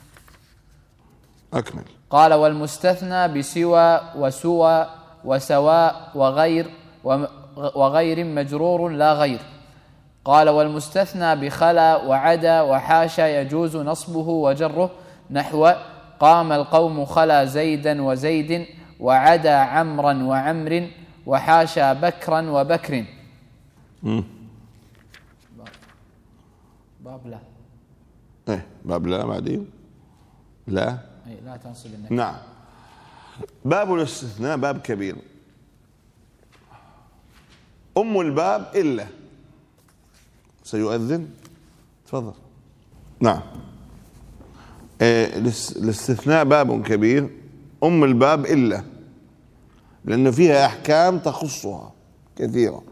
أكمل. قال: والمستثنى بسوى وسوى وسواء وغير وغير مجرور لا غير. قال: والمستثنى بخلا وعدا وحاشا يجوز نصبه وجره نحو قام القوم خلا زيدا وزيد وعدا عمرا وعمر وحاشا بكرا وبكر. مم. باب لا. ايه باب لا بعدين لا أي لا تنصب النكرة. نعم. باب الاستثناء باب كبير. أم الباب إلا. سيؤذن تفضل. نعم. إيه الاستثناء باب كبير. أم الباب إلا، لأن فيها أحكام تخصها كثيرة.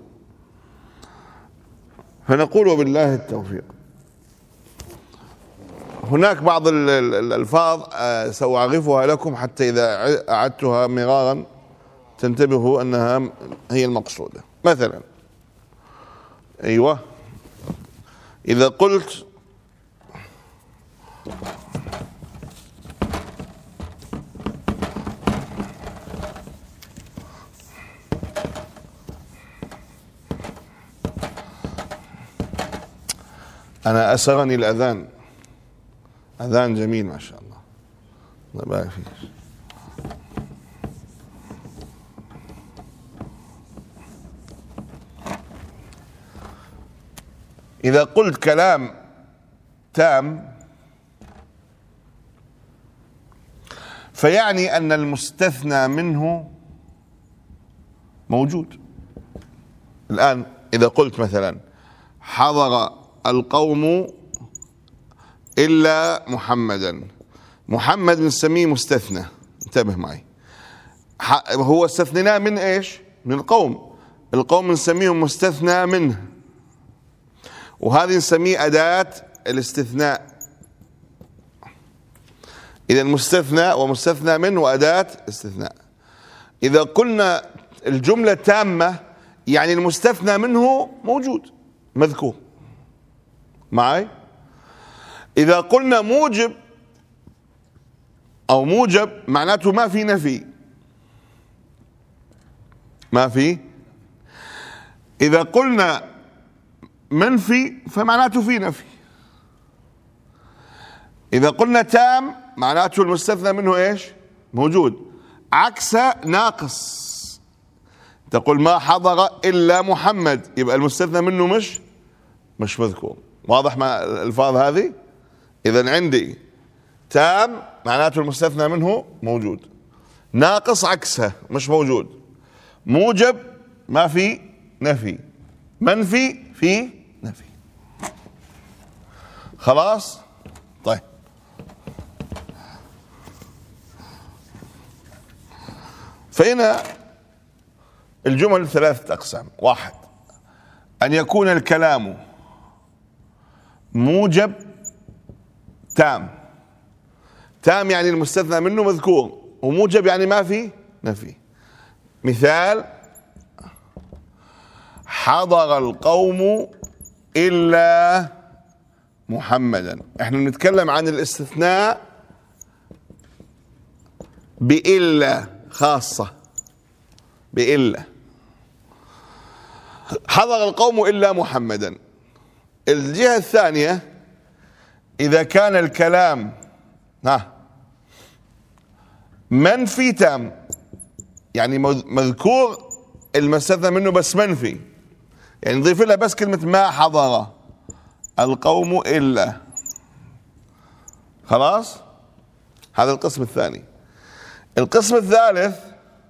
فنقول وبالله التوفيق. هناك بعض الألفاظ سأعرفها لكم حتى إذا أعدتها مرارا تنتبهوا أنها هي المقصودة. مثلا أيوة، إذا قلت أنا أسرني الأذان، أذان جميل ما شاء الله، الله يبارك فيك. إذا قلت كلام تام فيعني أن المستثنى منه موجود. الآن إذا قلت مثلا حضر القوم إلا محمدا، محمد نسميه مستثنى، انتبه معي، هو استثنيناه من إيش؟ من القوم. القوم نسميهم مستثنى منه، وهذه نسميه أداة الاستثناء. إذا المستثنى ومستثنى منه وأداة استثناء. إذا قلنا الجملة تامة يعني المستثنى منه موجود مذكور معي. إذا قلنا موجب أو موجب معناته ما في نفي، ما في. إذا قلنا منفي فمعناته في نفي. إذا قلنا تام معناته المستثنى منه إيش؟ موجود. عكس ناقص، تقول ما حضر إلا محمد، يبقى المستثنى منه مش مش مذكور. واضح ما الألفاظ هذه؟ إذن عندي تام معناته المستثنى منه موجود، ناقص عكسها مش موجود، موجب ما في نفي، منفي في نفي. خلاص؟ طيب فهنا الجمل ثلاثة أقسام. واحد، أن يكون الكلام موجب تام. تام يعني المستثنى منه مذكور، وموجب يعني ما في نفي. مثال: حضر القوم إلا محمدا. احنا بنتكلم عن الاستثناء بإلا خاصة، بإلا. حضر القوم إلا محمدا. الجهة الثانية، إذا كان الكلام ها منفي تام، يعني مذكور المستثنى منه بس منفي، يعني نضيف لها بس كلمة ما حضر القوم إلا. خلاص؟ هذا القسم الثاني. القسم الثالث،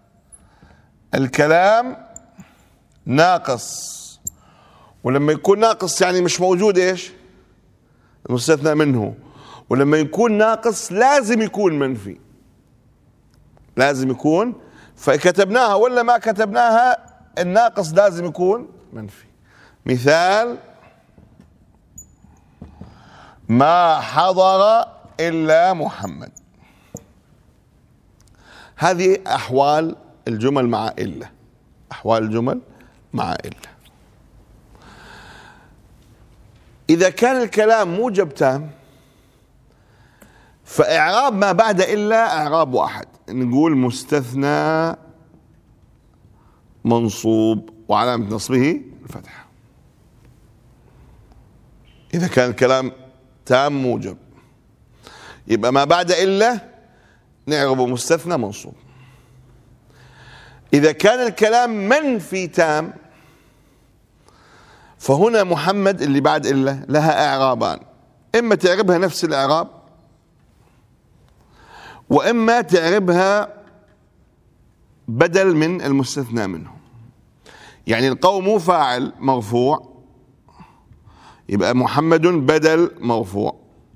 الكلام ناقص، ولما يكون ناقص يعني مش موجود ايش؟ المستثنى منه. ولما يكون ناقص لازم يكون منفي، لازم يكون، فكتبناها ولا ما كتبناها الناقص لازم يكون منفي. مثال: ما حضر إلا محمد. هذه أحوال الجمل مع إلا، أحوال الجمل مع إلا. إذا كان الكلام موجب تام، فإعراب ما بعد إلا إعراب واحد، نقول مستثنى منصوب وعلامة نصبه الفتحة. إذا كان الكلام تام موجب يبقى ما بعد إلا نعربه مستثنى منصوب. إذا كان الكلام منفي تام، فهنا محمد اللي بعد إلا لها إعرابان، إما تعربها نفس الإعراب، وإما تعربها بدل من المستثنى منه. يعني القوم فاعل مرفوع، يبقى محمد بدل مرفوع.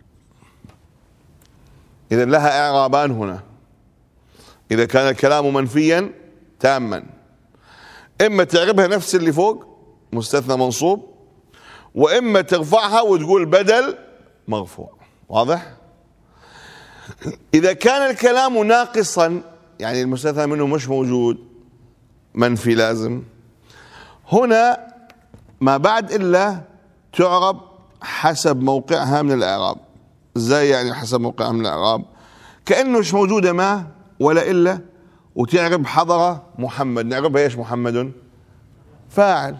إذا لها إعرابان هنا. إذا كان الكلام منفيا تاما، إما تعربها نفس اللي فوق مستثنى منصوب، وإما ترفعها وتقول بدل مرفوع. واضح؟ إذا كان الكلام ناقصا، يعني المستثنى منه مش موجود، منفي لازم، هنا ما بعد إلا تعرب حسب موقعها من الإعراب. ازاي يعني حسب موقعها من الإعراب؟ كأنه مش موجودة ما ولا إلا، وتعرب حضر محمد، نعربها ايش؟ محمد فاعل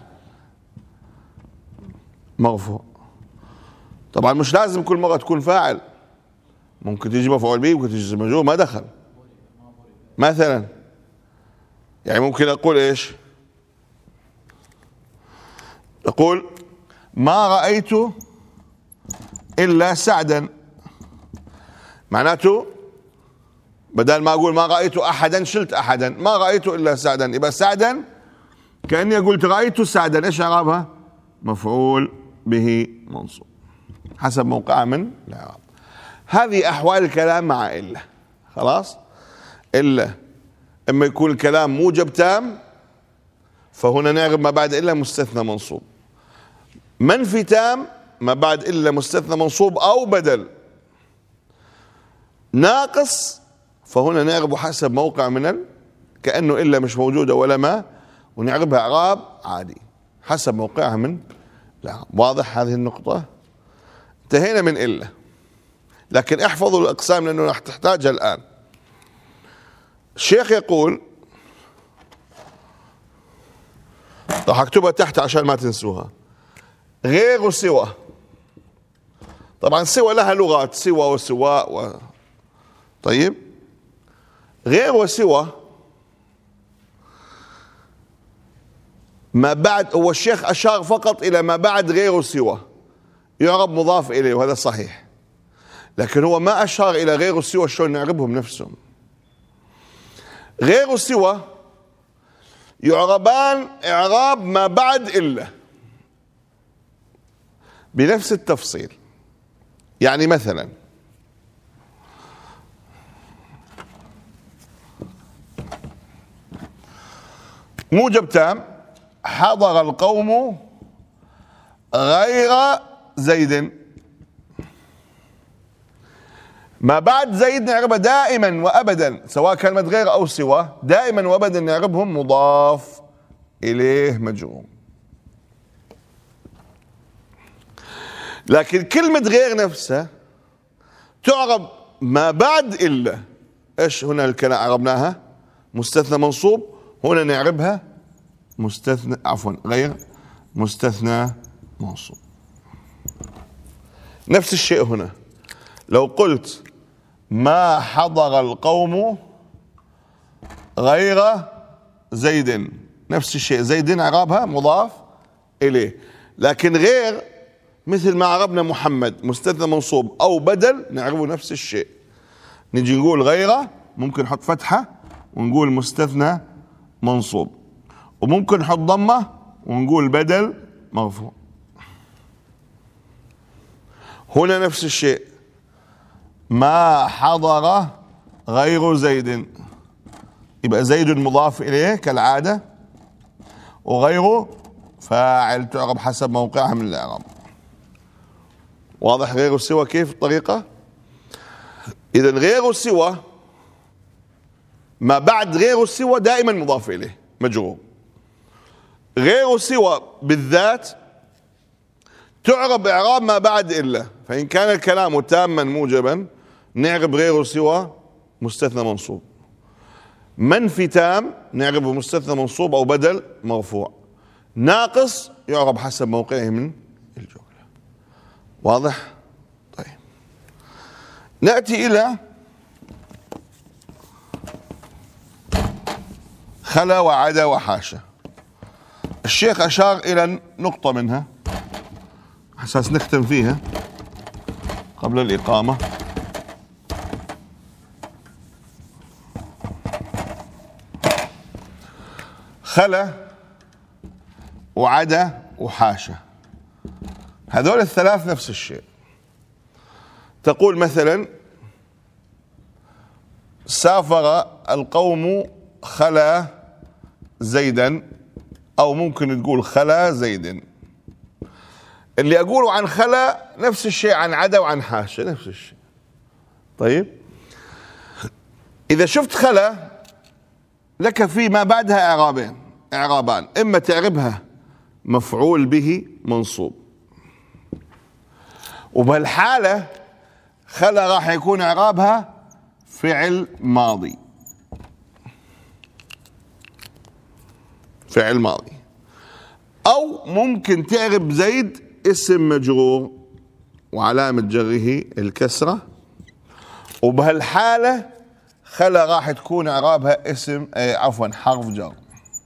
مرفوع. طبعا مش لازم كل مرة تكون فاعل، ممكن تيجي مفعول به، ممكن تيجي مجرور، ما دخل. مثلا يعني ممكن اقول ايش؟ اقول ما رأيت إلا سعدا، معناته بدل ما أقول ما رأيت أحدا شلت أحدا، ما رأيت إلا سعدا، يبقى سعدا كأني قلت رأيت سعدا. إيش إعرابها؟ مفعول به منصوب حسب موقعها من الإعراب. هذه أحوال الكلام مع إلا. خلاص؟ إلا إما يكون الكلام موجب تام، فهنا نعرب ما بعد إلا مستثنى منصوب. منفي تام، ما بعد إلا مستثنى منصوب أو بدل. ناقص، فهنا نعرب حسب موقع من ال... كأنه إلا مش موجودة ولا ما، ونعربها إعراب عادي حسب موقعها من الإعراب. واضح هذه النقطة؟ انتهينا من إلا، لكن احفظوا الأقسام لأنه راح تحتاجها الآن. الشيخ يقول، راح اكتبها تحت عشان ما تنسوها: غير وسوى. طبعا سوى لها لغات، سوى وسواء و... طيب، غير وسوى ما بعد، هو الشيخ أشار فقط إلى ما بعد غير وسوى يعرب مضاف إليه، وهذا صحيح، لكن هو ما أشار إلى غير وسوى شلون نعربهم نفسهم. غير سوى يعربان إعراب ما بعد إلا بنفس التفصيل. يعني مثلا موجب تام: حضر القوم غير زيد. ما بعد زيد نعربها دائما وابدا، سواء كلمة غير او سوى، دائما وابدا نعربهم مضاف اليه مجرور. لكن كلمة غير نفسها تعرب ما بعد الا. ايش هنا الكلام عربناها؟ مستثنى منصوب. هنا نعربها مستثنى عفوا غير مستثنى منصوب. نفس الشيء هنا، لو قلت ما حضر القوم غير زيد، نفس الشيء، زيد اعرابها مضاف اليه. لكن غير مثل ما عربنا محمد مستثنى منصوب او بدل نعربه نفس الشيء. نجي نقول غيره ممكن نحط فتحه ونقول مستثنى منصوب، وممكن نحط ضمه ونقول بدل مرفوع. هنا نفس الشيء، ما حضر غير زيد، يبقى زيد مضاف اليه كالعاده، وغيره فاعل تعرب حسب موقعها من الاعراب. واضح غير سوى كيف الطريقه؟ اذا غير سوى ما بعد غير سوى دائما مضاف اليه مجرور. غير سوى بالذات تعرب اعراب ما بعد الا، فان كان الكلام تاما موجبا نعرب غير سوى مستثنى منصوب، منفي تام نعربه مستثنى منصوب او بدل مرفوع، ناقص يعرب حسب موقعه من الجمله. واضح؟ طيب ناتي الى خلا وعدا وحاشا. الشيخ اشار الى نقطه منها حساس نختم فيها قبل الإقامة. خلا وعدا وحاشا، هذول الثلاث نفس الشيء. تقول مثلا سافر القوم خلا زيدا، أو ممكن تقول خلا زيد. اللي أقوله عن خلا نفس الشيء عن عدا وعن حاشا، نفس الشيء. طيب إذا شفت خلا لك في ما بعدها إعرابين إعرابان، إما تعربها مفعول به منصوب، وبهالحالة خلا راح يكون إعرابها فعل ماضي، فعل ماضي. أو ممكن تعرب زيد اسم مجرور وعلامة جره الكسرة، وبهالحالة خلا راح تكون إعرابها اسم آه عفوا حرف جر.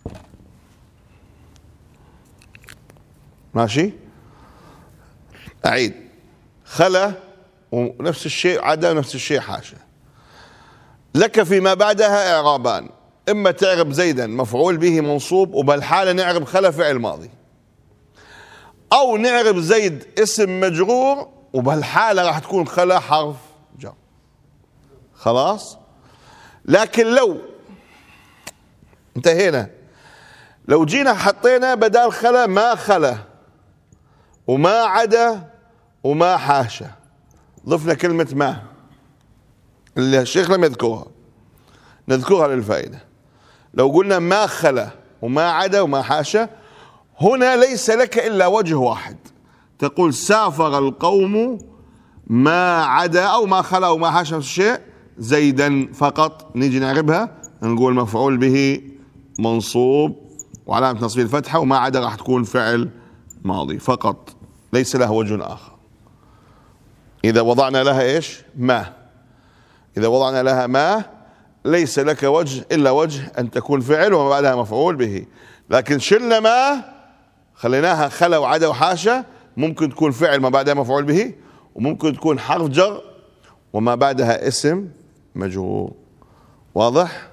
ماشي؟ أعيد: خلا ونفس الشيء عدا ونفس الشيء حاشا. لك فيما بعدها إعرابان، إما تعرب زيدا مفعول به منصوب وبهالحالة نعرب خلا فعل ماضي، أو نعرب زيد اسم مجرور وبهالحالة راح تكون خلا حرف جر. خلاص؟ لكن لو انتهينا، لو جينا حطينا بدال خلا ما خلا وما عدا وما حاشا، ضفنا كلمة ما اللي الشيخ لم يذكرها، نذكرها للفائدة. لو قلنا ما خلا وما عدا وما حاشا، هنا ليس لك إلا وجه واحد، تقول سافر القوم ما عدا أو ما خلا وما حاشا نفس الشيء زيدا فقط. نيجي نعربها نقول مفعول به منصوب وعلامة نصبه الفتحة، وما عدا راح تكون فعل ماضي فقط، ليس له وجه آخر. إذا وضعنا لها إيش؟ ما. إذا وضعنا لها ما ليس لك وجه إلا وجه أن تكون فعل وما بعدها مفعول به. لكن شلنا ما خليناها خلا وعدا وحاشا، ممكن تكون فعل ما بعدها مفعول به، وممكن تكون حرف جر وما بعدها اسم مجرور. واضح؟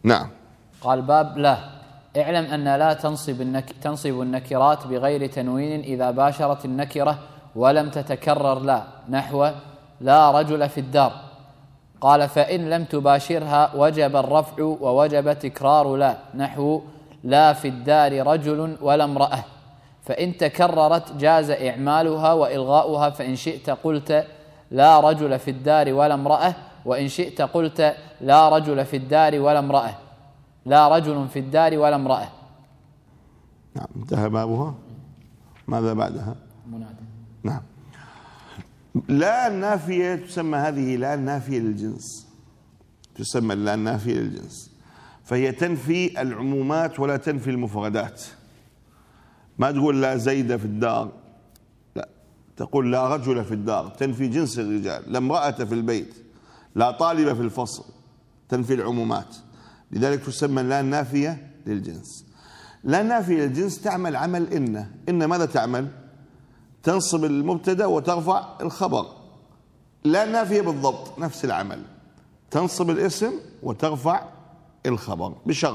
نعم. قال باب لا. اعلم أن لا تنصب, النك تنصب النكرات بغير تنوين إذا باشرت النكرة ولم تتكرر لا، نحو لا رجل في الدار. قال فإن لم تباشرها وجب الرفع ووجب تكرار لا، نحو لا في الدار رجل ولا امرأة. فإن تكررت جاز إعمالها وإلغاؤها، فإن شئت قلت لا رجل في الدار ولا امرأة، وإن شئت قلت لا رجل في الدار ولا امرأة، لا رجل في الدار ولا امرأة. نعم، انتهى بابها. ماذا بعدها؟ منادى. نعم. لا النافية تسمى، هذه لا النافية للجنس، تسمى لا النافية للجنس، فهي تنفي العمومات ولا تنفي المفردات. ما تقول لا زيد في الدار، لا، تقول لا رجل في الدار، تنفي جنس الرجال. لا امرأة في البيت، لا طالب في الفصل، تنفي العمومات. لذلك تسمى لا النافية للجنس. لا النافية للجنس تعمل عمل إن. إن ماذا تعمل؟ تنصب المبتدا وترفع الخبر. لا النافية بالضبط نفس العمل، تنصب الاسم وترفع الخبر بشرط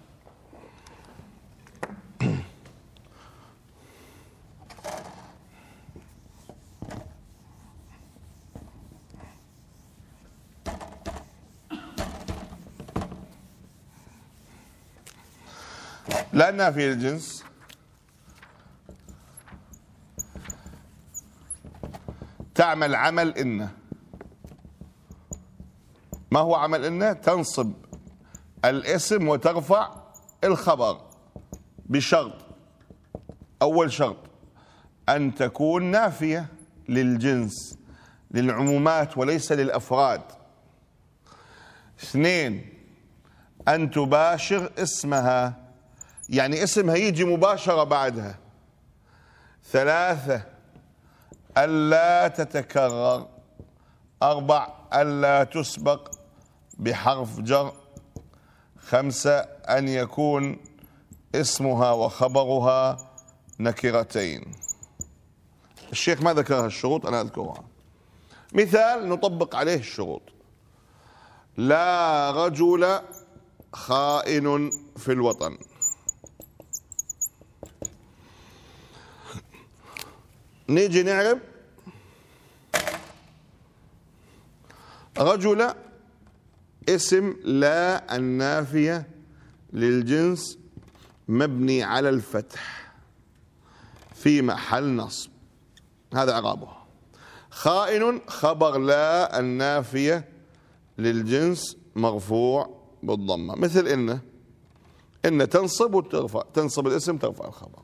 لا النافية للجنس تعمل عمل إن. ما هو عمل إن؟ تنصب الاسم وترفع الخبر بشرط. أول شرط أن تكون نافية للجنس، للعمومات وليس للأفراد. اثنين، أن تباشر اسمها، يعني اسمها يجي مباشرة بعدها. ثلاثة، ألا تتكرر. أربع، ألا تسبق بحرف جر. خمسة، أن يكون اسمها وخبرها نكرتين. الشيخ ما ذكر الشروط، أنا أذكرها. مثال نطبق عليه الشروط: لا رجل خائن في الوطن. نيجي نعرب رجل اسم لا النافية للجنس مبني على الفتح في محل نصب، هذا إعرابها. خائن خبر لا النافية للجنس مرفوع بالضمة، مثل إن. إن تنصب وترفع، تنصب الاسم ترفع الخبر.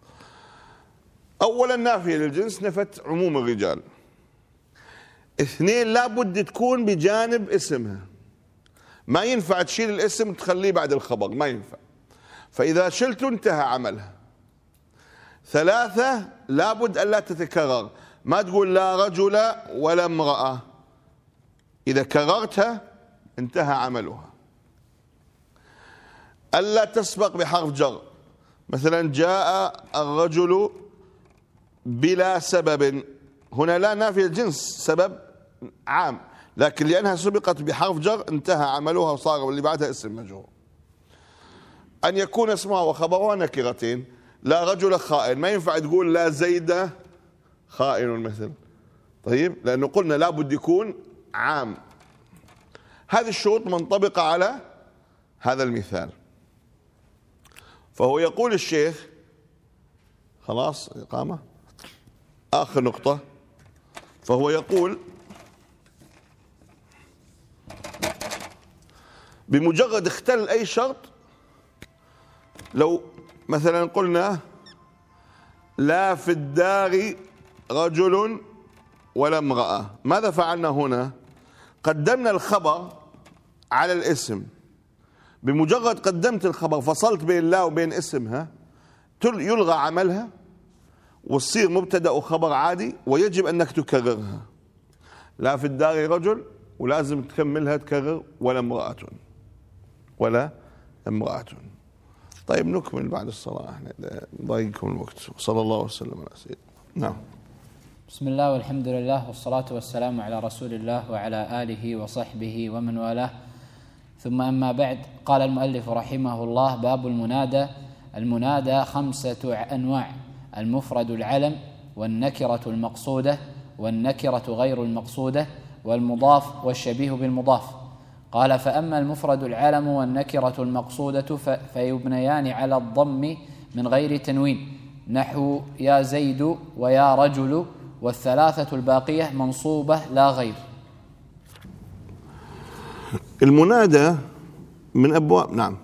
أولا نافية للجنس نفت عموم الرجال. اثنين، لابد تكون بجانب اسمها، ما ينفع تشيل الاسم وتخليه بعد الخبر، ما ينفع، فإذا شلته انتهى عملها. ثلاثة، لابد ألا تتكرر، ما تقول لا رجل ولا امرأة، إذا كررتها انتهى عملها. ألا تسبق بحرف جر، مثلا جاء الرجل بلا سبب، هنا لا نافية الجنس، سبب عام، لكن لأنها سبقت بحرف جر انتهى عملها وصار اللي بعدها اسم مجرور. أن يكون اسمها وخبرها نكرتين. لا رجل خائن، ما ينفع تقول لا زيد خائن مثل، طيب، لأنه قلنا لابد يكون عام. هذه الشروط منطبقة على هذا المثال. فهو يقول الشيخ، خلاص إقامة، آخر نقطة، فهو يقول بمجرد اختل أي شرط، لو مثلا قلنا لا في الدار رجل ولا امرأة، ماذا فعلنا هنا؟ قدمنا الخبر على الاسم. بمجرد قدمت الخبر فصلت بين لا وبين اسمها، يلغى عملها وتصير مبتدأ وخبر عادي، ويجب أنك تكررها. لا في الدار رجل، ولازم تكملها تكرر ولا امرأة، ولا امرأة. طيب نكمل بعد الصلاة، احنا ضايقكم الوقت. صلى الله وسلم على سيدنا. نعم. بسم الله والحمد لله والصلاة والسلام على رسول الله وعلى آله وصحبه ومن والاه. ثم أما بعد. قال المؤلف رحمه الله: باب المنادى. المنادى خمسة أنواع: المفرد العلم، والنكرة المقصودة، والنكرة غير المقصودة، والمضاف والشبيه بالمضاف. قال: فأما المفرد العلم والنكرة المقصودة فيبنيان على الضم من غير تنوين، نحو يا زيد ويا رجل، والثلاثة الباقية منصوبة لا غير. المنادى من أبواب، نعم،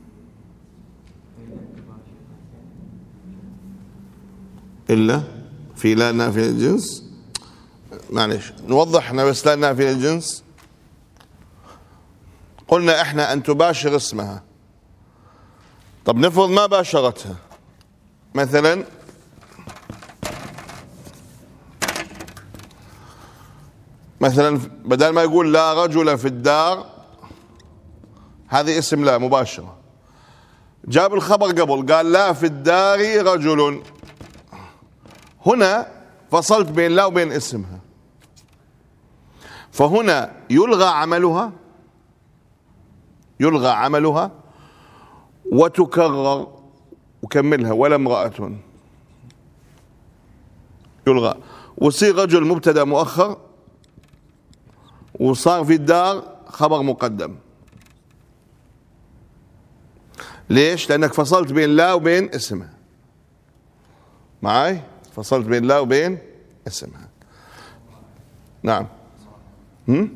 إلا في لا نافية للجنس. معلش نوضح احنا بس لا نافية للجنس. قلنا احنا أن تباشر اسمها. طب نفرض ما باشرتها، مثلا مثلا بدل ما يقول لا رجل في الدار، هذه اسم لا مباشرة، جاب الخبر قبل قال لا في الدار رجل، هنا فصلت بين لا وبين اسمها، فهنا يلغى عملها يلغى عملها وتكرر وكملها ولا امرأة، يلغى وصير رجل مبتدأ مؤخر، وصار في الدار خبر مقدم. ليش؟ لأنك فصلت بين لا وبين اسمها. معاي؟ فصلت بين لا وبين اسمها. نعم. هم؟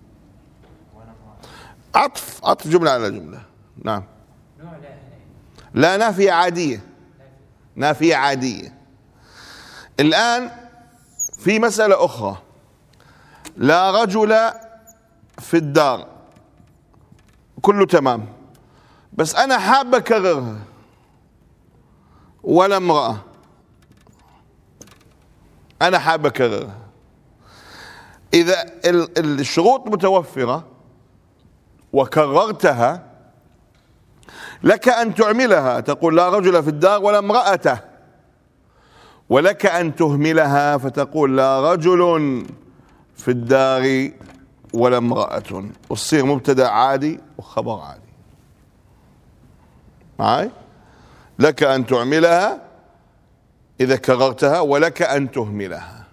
عطف عطف جملة على جملة. نعم. لا نافية عادية، نافية عادية. الآن في مسألة أخرى، لا رجل في الدار، كله تمام، بس أنا حاب أكررها، ولا امرأة، أنا حاب أكررها. إذا الشروط متوفرة وكررتها لك أن تعملها، تقول لا رجل في الدار ولا امرأته، ولك أن تهملها فتقول لا رجل في الدار ولا امرأة، وتصير مبتدأ عادي وخبر عادي. معاي؟ لك أن تعملها إذا كررتها، ولك أن تهملها.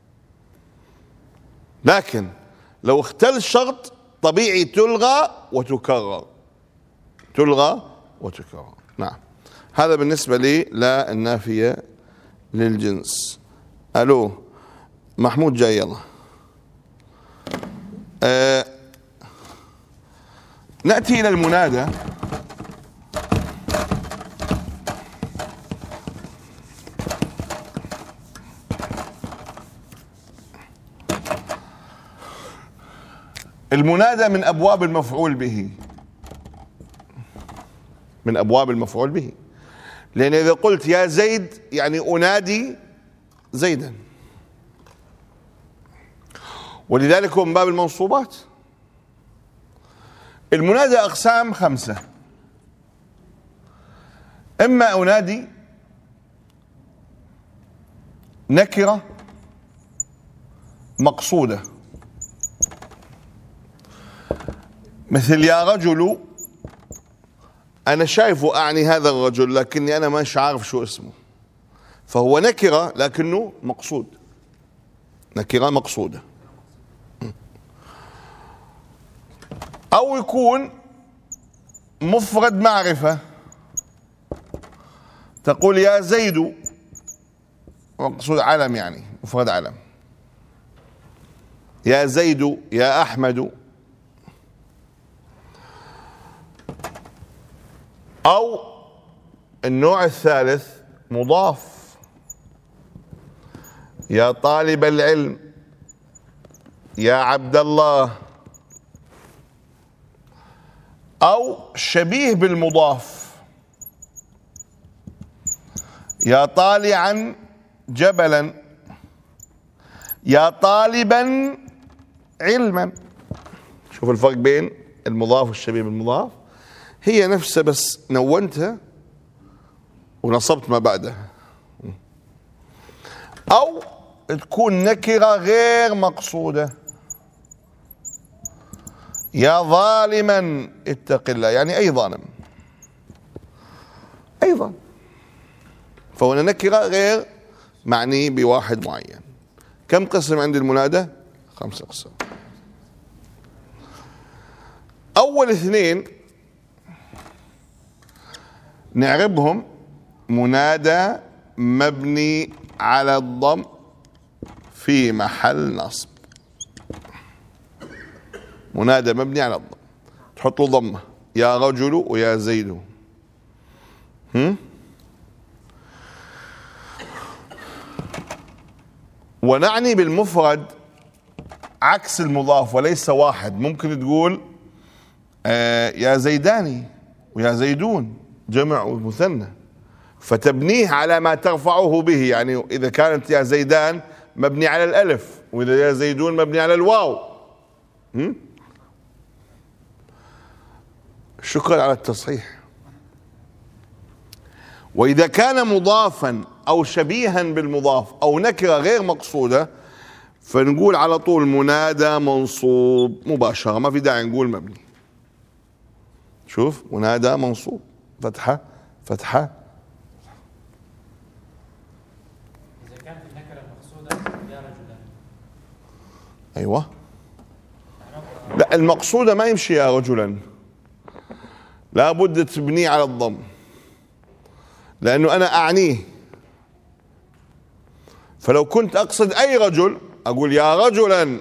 لكن لو اختل الشرط طبيعي تلغى وتكرر، تلغى وتكرر. نعم. هذا بالنسبة لي لا النافية للجنس. ألو محمود جاي، يلا. آه نأتي إلى المنادى. المنادى من أبواب المفعول به، من أبواب المفعول به، لأن إذا قلت يا زيد يعني أنادي زيدا، ولذلك هو من باب المنصوبات. المنادى أقسام خمسة: إما أنادي نكرة مقصودة، مثل يا رجل، أنا شايفه أعني هذا الرجل لكني أنا مش عارف شو اسمه، فهو نكرة لكنه مقصود، نكرة مقصودة. أو يكون مفرد معرفة، تقول يا زيد، مقصود علم، يعني مفرد علم، يا زيد يا أحمد. أو النوع الثالث مضاف، يا طالب العلم يا عبد الله. أو شبيه بالمضاف، يا طالعا جبلا يا طالبا علما. شوف الفرق بين المضاف والشبيه بالمضاف، هي نفسها بس نونتها ونصبت ما بعدها. أو تكون نكرة غير مقصودة، يا ظالما اتق الله، يعني أي ظالم، أي ظالم. فهنا نكرة غير معني بواحد معين. كم قسم عند المنادى؟ خمسة أقسام. أول اثنين نعربهم منادى مبني على الضم في محل نصب. منادى مبني على الضم، تحط له ضمة، يا رجل ويا زيد. هم؟ ونعني بالمفرد عكس المضاف وليس واحد. ممكن تقول آه يا زيداني ويا زيدون، جمع ومثنى، فتبنيه على ما ترفعه به. يعني إذا كانت يا زيدان مبني على الألف، وإذا يا زيدون مبني على الواو. هم؟ شكرا على التصحيح. وإذا كان مضافا أو شبيها بالمضاف أو نكرة غير مقصودة فنقول على طول منادى منصوب مباشرة، ما في داعي نقول مبني. شوف، منادى منصوب، فتحة فتحة. إذا كانت النكرة المقصودة يا رجلان. أيوة، لا المقصودة ما يمشي يا رجلا، لابد تبنيه على الضم، لأنه أنا أعنيه. فلو كنت أقصد أي رجل أقول يا رجلا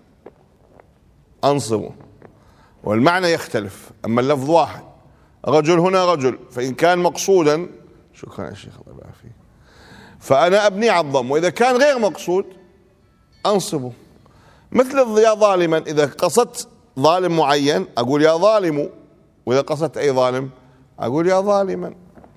أنصبه، والمعنى يختلف. أما اللفظ واحد، رجل هنا رجل، فإن كان مقصودا، شكرا يا شيخ الله يبارك فيك، فأنا أبني على الضم. وإذا كان غير مقصود أنصبه، مثل يا ظالما، إذا قصدت ظالم معين أقول يا ظالم، وإذا قصدت أي ظالم أقول يا ظالما.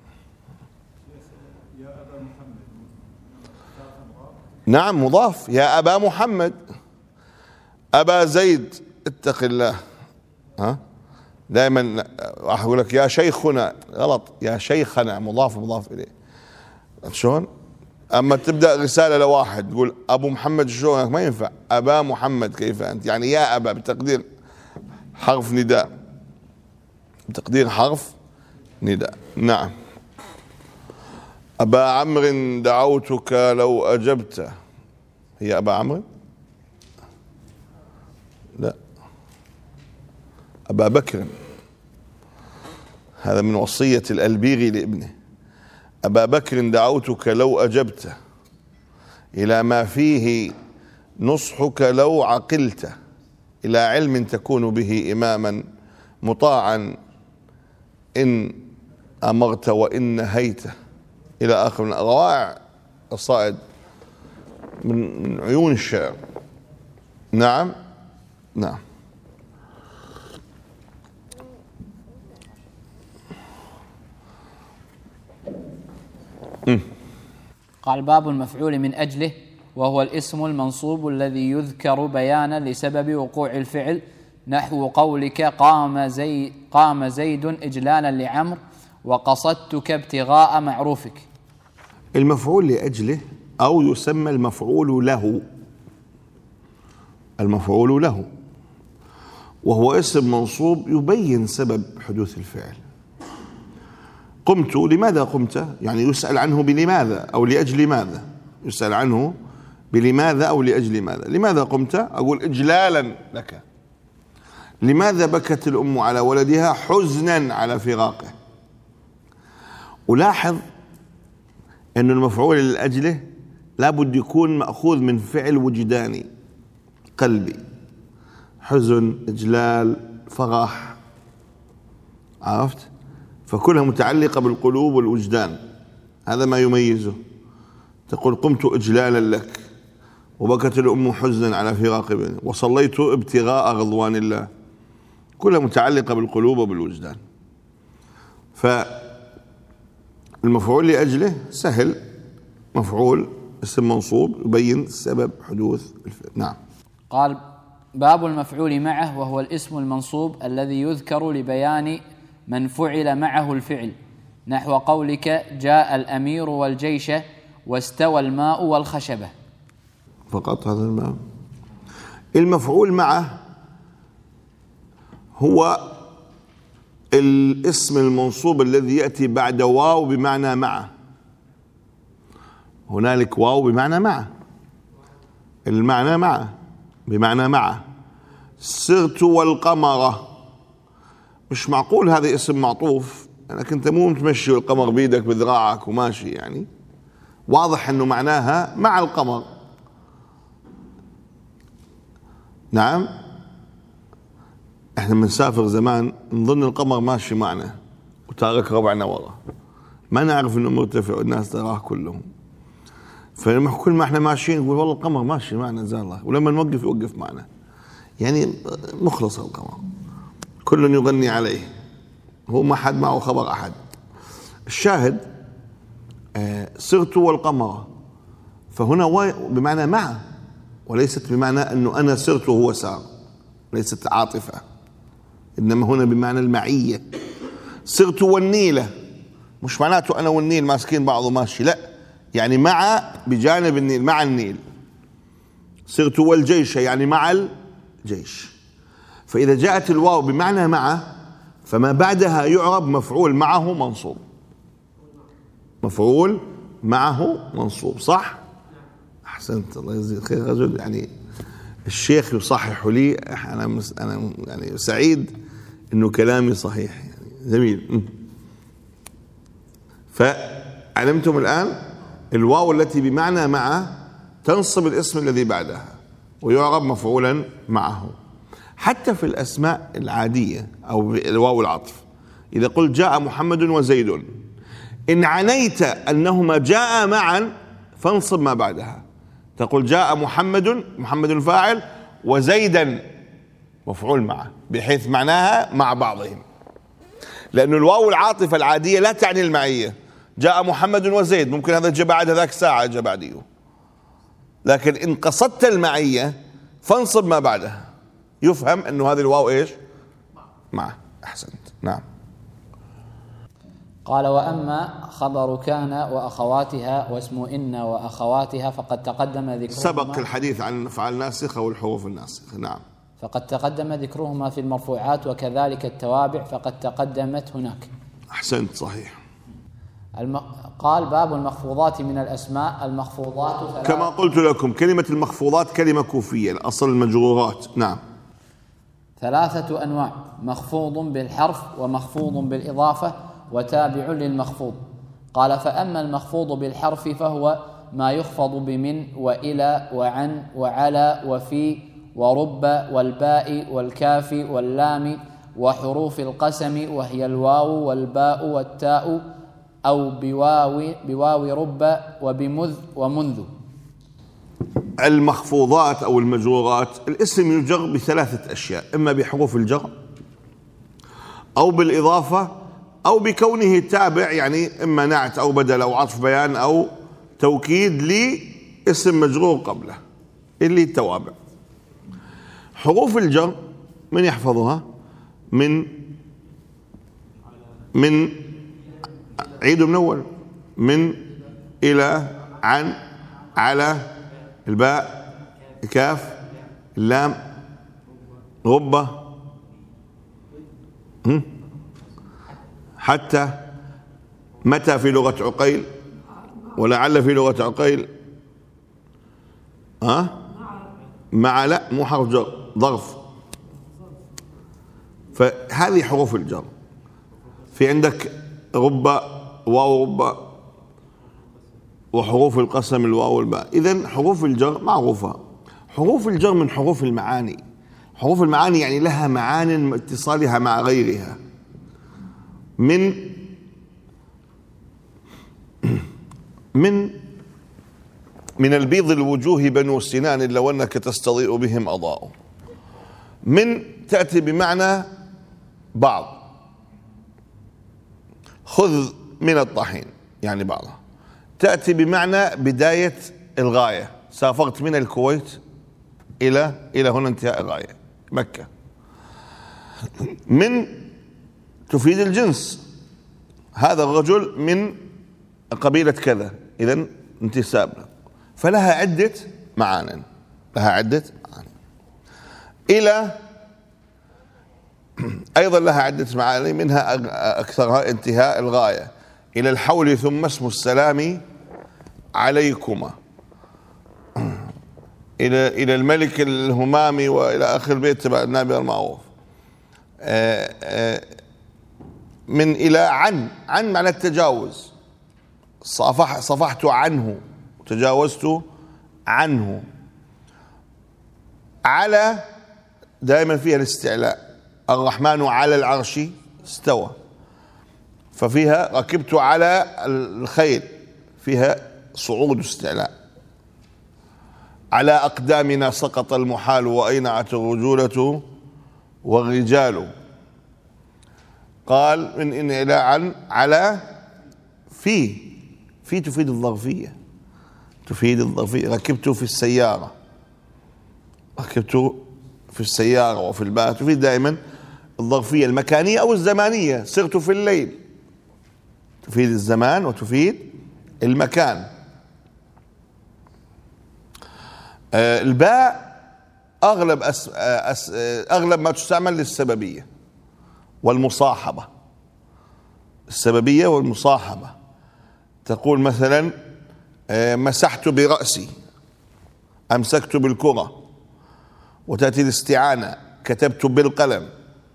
نعم مضاف، يا أبا محمد، أبا زيد اتق الله. ها دائما راح أقول لك يا شيخنا، غلط، يا شيخنا مضاف مضاف إليه. شلون؟ أما تبدأ رسالة لواحد تقول أبو محمد شلونك، ما ينفع، أبا محمد كيف أنت، يعني يا أبا بتقدير حرف نداء، بتقدير حرف نداء. نعم. أبا عمرو دعوتك لو أجبت، هي أبا عمرو؟ لا، أبا بكر، هذا من وصية الألبيغي لابنه. أبا بكر دعوتك لو أجبت إلى ما فيه نصحك لو عقلت، إلى علم تكون به إماما مطاعا إن أمرت وإن نهيت، إلى آخر. من روائع القصائد، من عيون الشعر. نعم نعم. م. قال باب المفعول من أجله، وهو الاسم المنصوب الذي يذكر بيانا لسبب وقوع الفعل، نحو قولك قام زيد, قام زيد إجلالا لعمر، وقصدتك ابتغاء معروفك. المفعول لأجله أو يسمى المفعول له، المفعول له وهو اسم منصوب يبين سبب حدوث الفعل. قمت، لماذا قمت؟ يعني يسأل عنه بلماذا أو لأجل ماذا، يسأل عنه بلماذا أو لأجل ماذا. لماذا قمت؟ أقول إجلالا لك. لماذا بكت الأم على ولدها؟ حزنا على فراقه. ألاحظ أن المفعول لأجله لابد يكون مأخوذ من فعل وجداني قلبي، حزن، إجلال، فرح، عرفت؟ فكلها متعلقة بالقلوب والوجدان، هذا ما يميزه. تقول قمت إجلالا لك، وبكت الأم حزنا على فراق ابنه، وصليت ابتغاء رضوان الله، كلها متعلقة بالقلوب وبالوجدان. فالمفعول لأجله سهل، مفعول اسم منصوب يبين سبب حدوث الفعل. نعم. قال باب المفعول معه، وهو الاسم المنصوب الذي يذكر لبيان من فعل معه الفعل، نحو قولك جاء الأمير والجيش واستوى الماء والخشبة. فقط هذا الماء. المفعول معه هو الاسم المنصوب الذي يأتي بعد واو بمعنى مع. هنالك واو بمعنى مع، المعنى مع بمعنى مع. سرت والقمر، مش معقول هذا اسم معطوف انك انت مو متمشي والقمر بيدك بذراعك وماشي، يعني واضح انه معناها مع القمر. نعم، احنا بنسافر زمان نظن القمر ماشي معنا وتارك ربعنا ورا، ما نعرف انه مرتفع والناس تراه كلهم. فلما كل ما احنا ماشيين نقول والله القمر ماشي معنا زال الله، ولما نوقف يوقف معنا. يعني مخلص القمر، كل يغني عليه، هو ما حد معه خبر احد. الشاهد آه سرت والقمر، فهنا بمعنى مع، وليست بمعنى انه انا سرت وهو سار، ليست عاطفة، انما هنا بمعنى المعية. سرت والنيلة، مش معناته انا والنيل ماسكين بعض وماشي، لا، يعني مع بجانب النيل، مع النيل. سرت والجيش يعني مع الجيش. فإذا جاءت الواو بمعنى مع فما بعدها يعرب مفعول معه منصوب، مفعول معه منصوب، صح؟ أحسنت، الله يجزيك خير رجل. يعني الشيخ يصحح لي، أنا أنا يعني سعيد إنه كلامي صحيح، يعني جميل. فعلمتم الآن الواو التي بمعنى مع تنصب الاسم الذي بعدها ويعرب مفعولا معه. حتى في الأسماء العادية أو الواو العطف، إذا قلت جاء محمد وزيد، إن عنيت أنهما جاء معا فانصب ما بعدها، تقول جاء محمد، محمد فاعل، وزيدا مفعول معه، بحيث معناها مع بعضهم. لأن الواو العاطفة العادية لا تعني المعية. جاء محمد وزيد ممكن هذا جاء بعد ذاك ساعة جاء بعديه، لكن إن قصدت المعية فانصب ما بعدها، يفهم أنه هذه الواو إيش؟ مع. أحسنت، نعم. قال وأما خبر كان وأخواتها واسم إن وأخواتها فقد تقدم ذكرهما، سبق الحديث عن الأفعال الناسخة والحروف الناسخة، نعم. فقد تقدم ذكرهما في المرفوعات، وكذلك التوابع فقد تقدمت هناك. أحسنت، صحيح. الم... قال باب المخفوضات من الأسماء. المخفوضات ثلاث. كما قلت لكم كلمة المخفوضات كلمة كوفية، الأصل المجرورات، نعم. ثلاثة أنواع: مخفوض بالحرف، ومخفوض بالإضافة، وتابع للمخفوض. قال فأما المخفوض بالحرف فهو ما يخفض بمن وإلى وعن وعلى وفي ورب والباء والكاف واللام وحروف القسم، وهي الواو والباء والتاء، أو بواو, بواو رب وبمذ ومنذ. المخفوضات أو المجرورات الاسم يجر بثلاثة أشياء: إما بحروف الجر، أو بالإضافة، أو بكونه تابع، يعني إما نعت أو بدل أو عطف بيان أو توكيد لاسم مجرور قبله، اللي التوابع. حروف الجر من يحفظها؟ من من عيدوا من أول: من، إلى، عن، على، الباء، الكاف، اللام، رب، حتى، متى في لغة عقيل، ولعل في لغة عقيل، ها أه؟ مع، لا مو حرف جر، ظرف. فهذه حروف الجر. في عندك رب، واو رب، وحروف القسم الواو والباء. إذن حروف الجر معروفة. حروف الجر من حروف المعاني. حروف المعاني يعني لها معان اتصالها مع غيرها. من من من البيض الوجوه بنو سنان لو أنك تستضيء بهم أضاءوا. من تأتي بمعنى بعض، خذ من الطحين يعني بعضها. تأتي بمعنى بداية الغاية، سافرت من الكويت إلى إلى هنا انتهاء الغاية مكة. من تفيد الجنس، هذا الرجل من قبيلة كذا، إذن انتساب له. فلها عدة معان، لها عدة معان. إلى أيضا لها عدة معاني، منها أكثرها انتهاء الغاية، إلى الحول ثم اسم السلام عليكما، إلى إلى الملك الهمامي، وإلى آخر البيت تبع النبي المعروف. من إلى عن، عن معنى التجاوز، صفح صفحت عنه، تجاوزت عنه. على دائما فيها الاستعلاء، الرحمن على العرش استوى، ففيها ركبت على الخيل، فيها صعود استعلاء. على أقدامنا سقط المحال وأينعت الرجولة والرجال. قال من إن إلى عن. على في، في تفيد الظرفية، تفيد الظرفية. ركبت في السيارة، ركبت في السيارة وفي الباء تفيد دائما الظرفية المكانية أو الزمانية. سرت في الليل تفيد الزمان وتفيد المكان. آه الباء أغلب أس أس أغلب ما تستعمل للسببية والمصاحبة، السببية والمصاحبة. تقول مثلا آه مسحت برأسي، أمسكت بالكرة. وتأتي الاستعانة، كتبت بالقلم.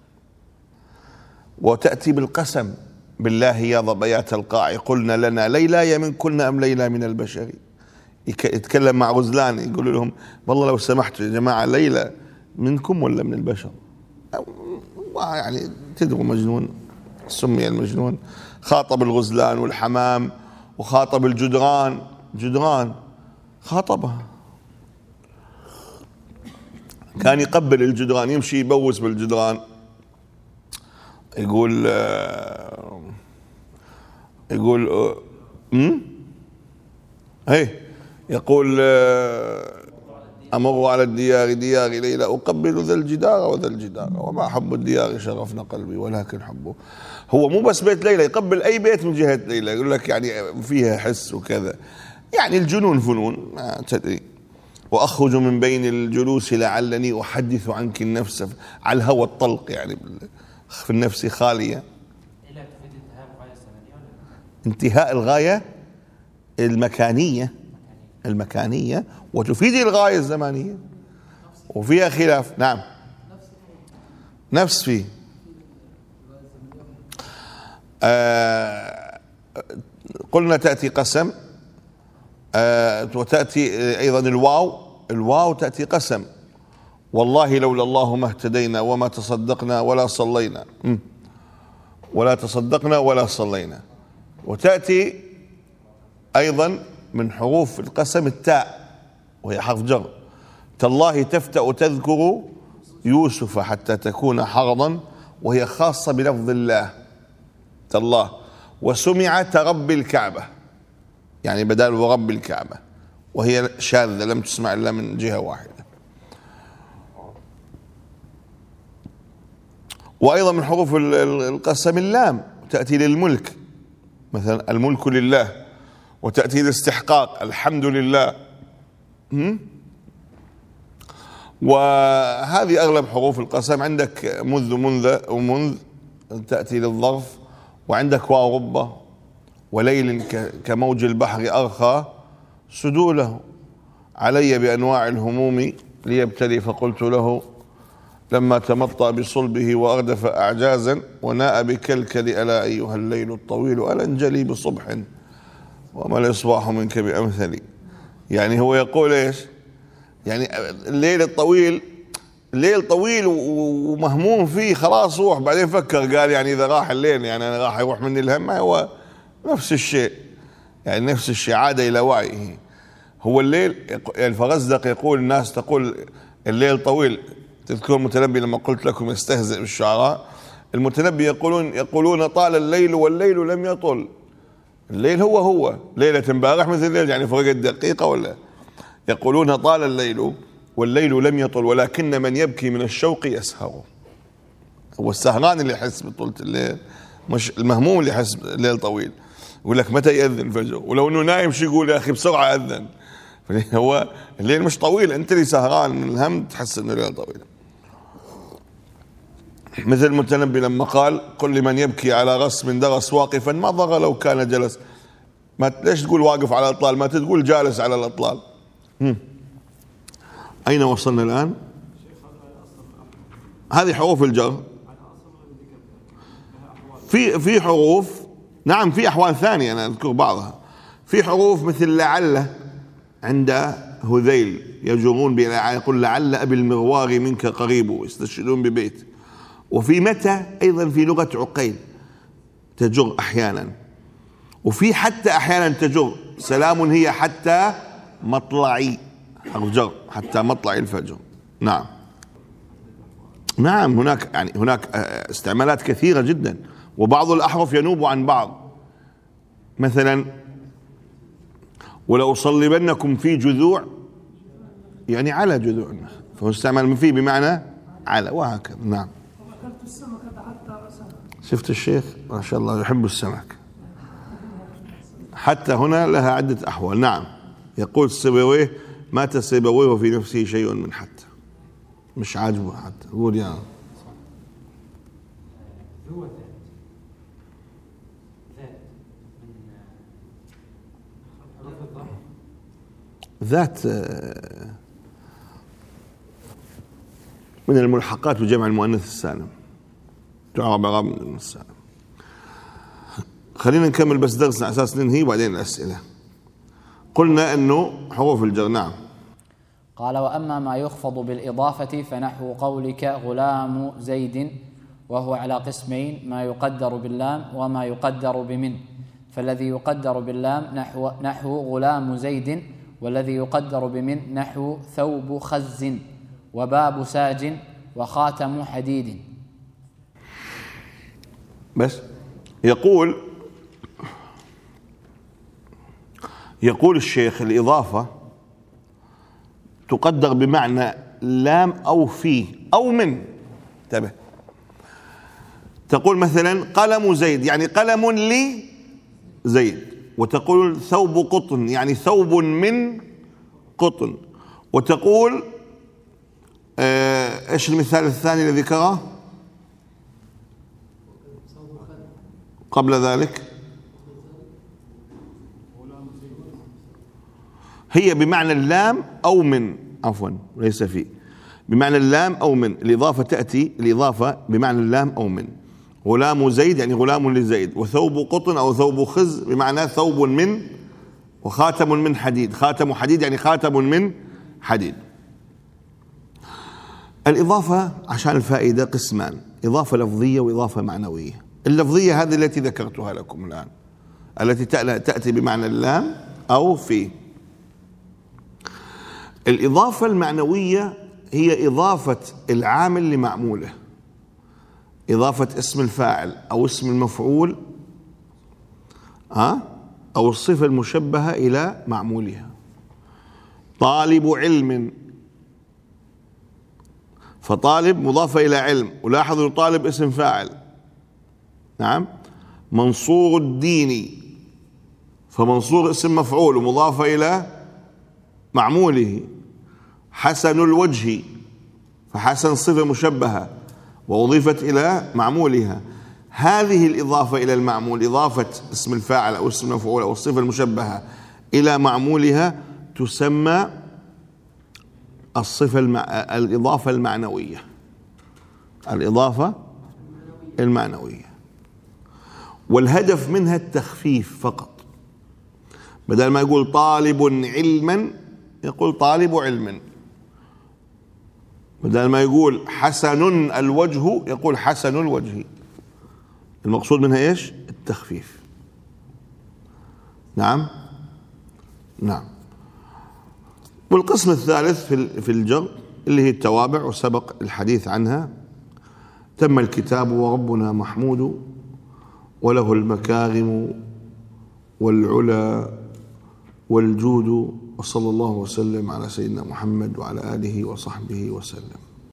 وتأتي بالقسم، بالله يا ظبيات القاع قلنا لنا ليلى يمن كنا أم ليلى من البشر. يتكلم مع غزلان يقول لهم والله لو سمحتوا يا جماعة ليلى منكم ولا من البشر؟ يعني تدروا مجنون، سمي المجنون. خاطب الغزلان والحمام، وخاطب الجدران، جدران خاطبها. كان يقبل الجدران، يمشي يبوس بالجدران، يقول يقول امم هي يقول أمر على الديار ديار ليلى أقبل ذا الجدار وذا الجدار وما حب الديار شغفنا قلبي ولكن حبه. هو مو بس بيت ليلى، يقبل أي بيت من جهة ليلى، يقول لك يعني فيها حس وكذا. يعني الجنون فنون ما تدري. وأخرج من بين الجلوس لعلني أحدث عنك النفس على الهوى الطلق، يعني في النفس خالية. انتهاء الغاية المكانية، المكانية وتفيد الغاية الزمانية، وفيها خلاف. نعم نفس فيه. آه قلنا تأتي قسم، آه وتأتي أيضا الواو، الواو تأتي قسم. والله لولا الله ما اهتدينا وما تصدقنا ولا صلينا، ولا تصدقنا ولا صلينا. وتأتي أيضا من حروف القسم التاء، وهي حرف جر. تالله تفتأ تذكر يوسف حتى تكون حرضا، وهي خاصة بلفظ الله تالله. وسمع تربي الكعبة، يعني بدال ورب الكعبة، وهي شاذة لم تسمع إلا من جهة واحدة. وأيضا من حروف القسم اللام، تأتي للملك، مثلا الملك لله. وتأتي الاستحقاق، الحمد لله. وهذه أغلب حروف القسم. عندك منذ منذ ومنذ تأتي للظرف. وعندك واو ربة. وليل كموج البحر أرخى سدوله علي بأنواع الهموم ليبتلي فقلت له لما تمطى بصلبه وأردف أعجازا وناء بكلكل ألا أيها الليل الطويل ألا انجلي بصبح وما الإصباح منك بأمثلي. يعني هو يقول إيش؟ يعني الليل الطويل، الليل طويل ومهموم فيه، خلاص روح. بعدين فكر قال يعني إذا راح الليل يعني أنا راح يروح مني الهم. هو نفس الشيء، يعني نفس الشيء، عاد إلى وعيه. هو الليل الفرزدق يقول الناس تقول الليل طويل. تذكر المتنبي لما قلت لكم يستهزئ بالشعراء؟ المتنبي يقولون يقولون طال الليل والليل لم يطل. الليل هو هو ليلة امبارح مثل الليل، يعني فرق الدقيقة ولا. يقولون طال الليل والليل لم يطل ولكن من يبكي من الشوق يسهر. هو السهران اللي يحس بطولة الليل، مش المهموم اللي يحس الليل طويل. يقول لك متى يأذن الفجر، ولو انه نايم شو يقول يا اخي بسرعة أذن. هو الليل مش طويل، انت اللي سهران من الهم تحس انه الليل طويل. مثل المتنبي لما قال قل لمن يبكي على رسم درس واقفا ما ضر لو كان جلس. ما ليش تقول واقف على الأطلال؟ ما تقول جالس على الأطلال. هم. أين وصلنا الآن؟ هذه حروف الجر. في في حروف، نعم في أحوال ثانية أنا أذكر بعضها. في حروف مثل لعل عند هذيل يجرون بلعل، يقول لعل أبي المغوار منك قريب يستشهدون ببيت. وفي متى أيضا في لغة عقيل تجر أحيانا، وفي حتى أحيانا تجر سلام هي حتى مطلعي، حرف جر حتى مطلع الفجر. نعم نعم هناك يعني هناك استعمالات كثيرة جدا، وبعض الأحرف ينوب عن بعض. مثلا ولأصلبنكم في جذوع، يعني على جذوع النخل، فهو استعمل من فيه بمعنى على، وهكذا. نعم. شفت الشيخ ما شاء الله يحب السمك. حتى هنا لها عدة أحوال. نعم. يقول سيبويه مات سيبويه وفي نفسه شيء من حتى، مش عاجبه حتى. قول يا ذات من الملحقات بجمع المؤنث السالم، تعرب إعراب من المؤنث السالم. خلينا نكمل بس درسنا على أساس ننهي وبعدين الأسئلة. قلنا أنه حروف الجر. نعم. قال وأما ما يخفض بالإضافة فنحو قولك غلام زيد، وهو على قسمين: ما يقدر باللام وما يقدر بمن. فالذي يقدر باللام نحو, نحو غلام زيد، والذي يقدر بمن نحو ثوب خز وباب ساج وخاتم حديد. بس يقول يقول الشيخ الإضافة تقدر بمعنى لام أو في أو من. انتبه، تقول مثلا قلم زيد يعني قلم لي زيد، وتقول ثوب قطن يعني ثوب من قطن، وتقول آه ايش المثال الثاني الذي ذكره قبل ذلك؟ هي بمعنى اللام أو من، عفوا ليس في، بمعنى اللام أو من. الإضافة تأتي الإضافة بمعنى اللام أو من. غلام زيد يعني غلام لزيد، وثوب قطن أو ثوب خز بمعنى ثوب من، وخاتم من حديد. خاتم حديد يعني خاتم من حديد. الإضافة عشان الفائدة قسمان: إضافة لفظية وإضافة معنوية. اللفظية هذه التي ذكرتها لكم الآن، التي تأتي بمعنى اللام أو في. الإضافة المعنوية هي إضافة العامل لمعموله، إضافة اسم الفاعل أو اسم المفعول ها أو الصفة المشبهة إلى معمولها. طالب علم، فطالب مضافة إلى علم، ولاحظوا طالب اسم فاعل. نعم. منصور الدين، فمنصور اسم مفعول ومضافة إلى معموله. حسن الوجه، فحسن صفة مشبهة وأضيفت إلى معمولها. هذه الإضافة إلى المعمول، إضافة اسم الفاعل أو اسم المفعول أو الصفة المشبهة إلى معمولها، تسمى الصفة المع... الإضافة المعنوية. الإضافة المعنوية، والهدف منها التخفيف فقط. بدل ما يقول طالب علما يقول طالب علم، بدل ما يقول حسن الوجه يقول حسن الوجه. المقصود منها ايش؟ التخفيف. نعم نعم. والقسم الثالث في في الجر اللي هي التوابع، وسبق الحديث عنها. تم الكتاب وربنا محمود، وله المكارم والعلا والجود، وصلى الله وسلم على سيدنا محمد وعلى آله وصحبه وسلم.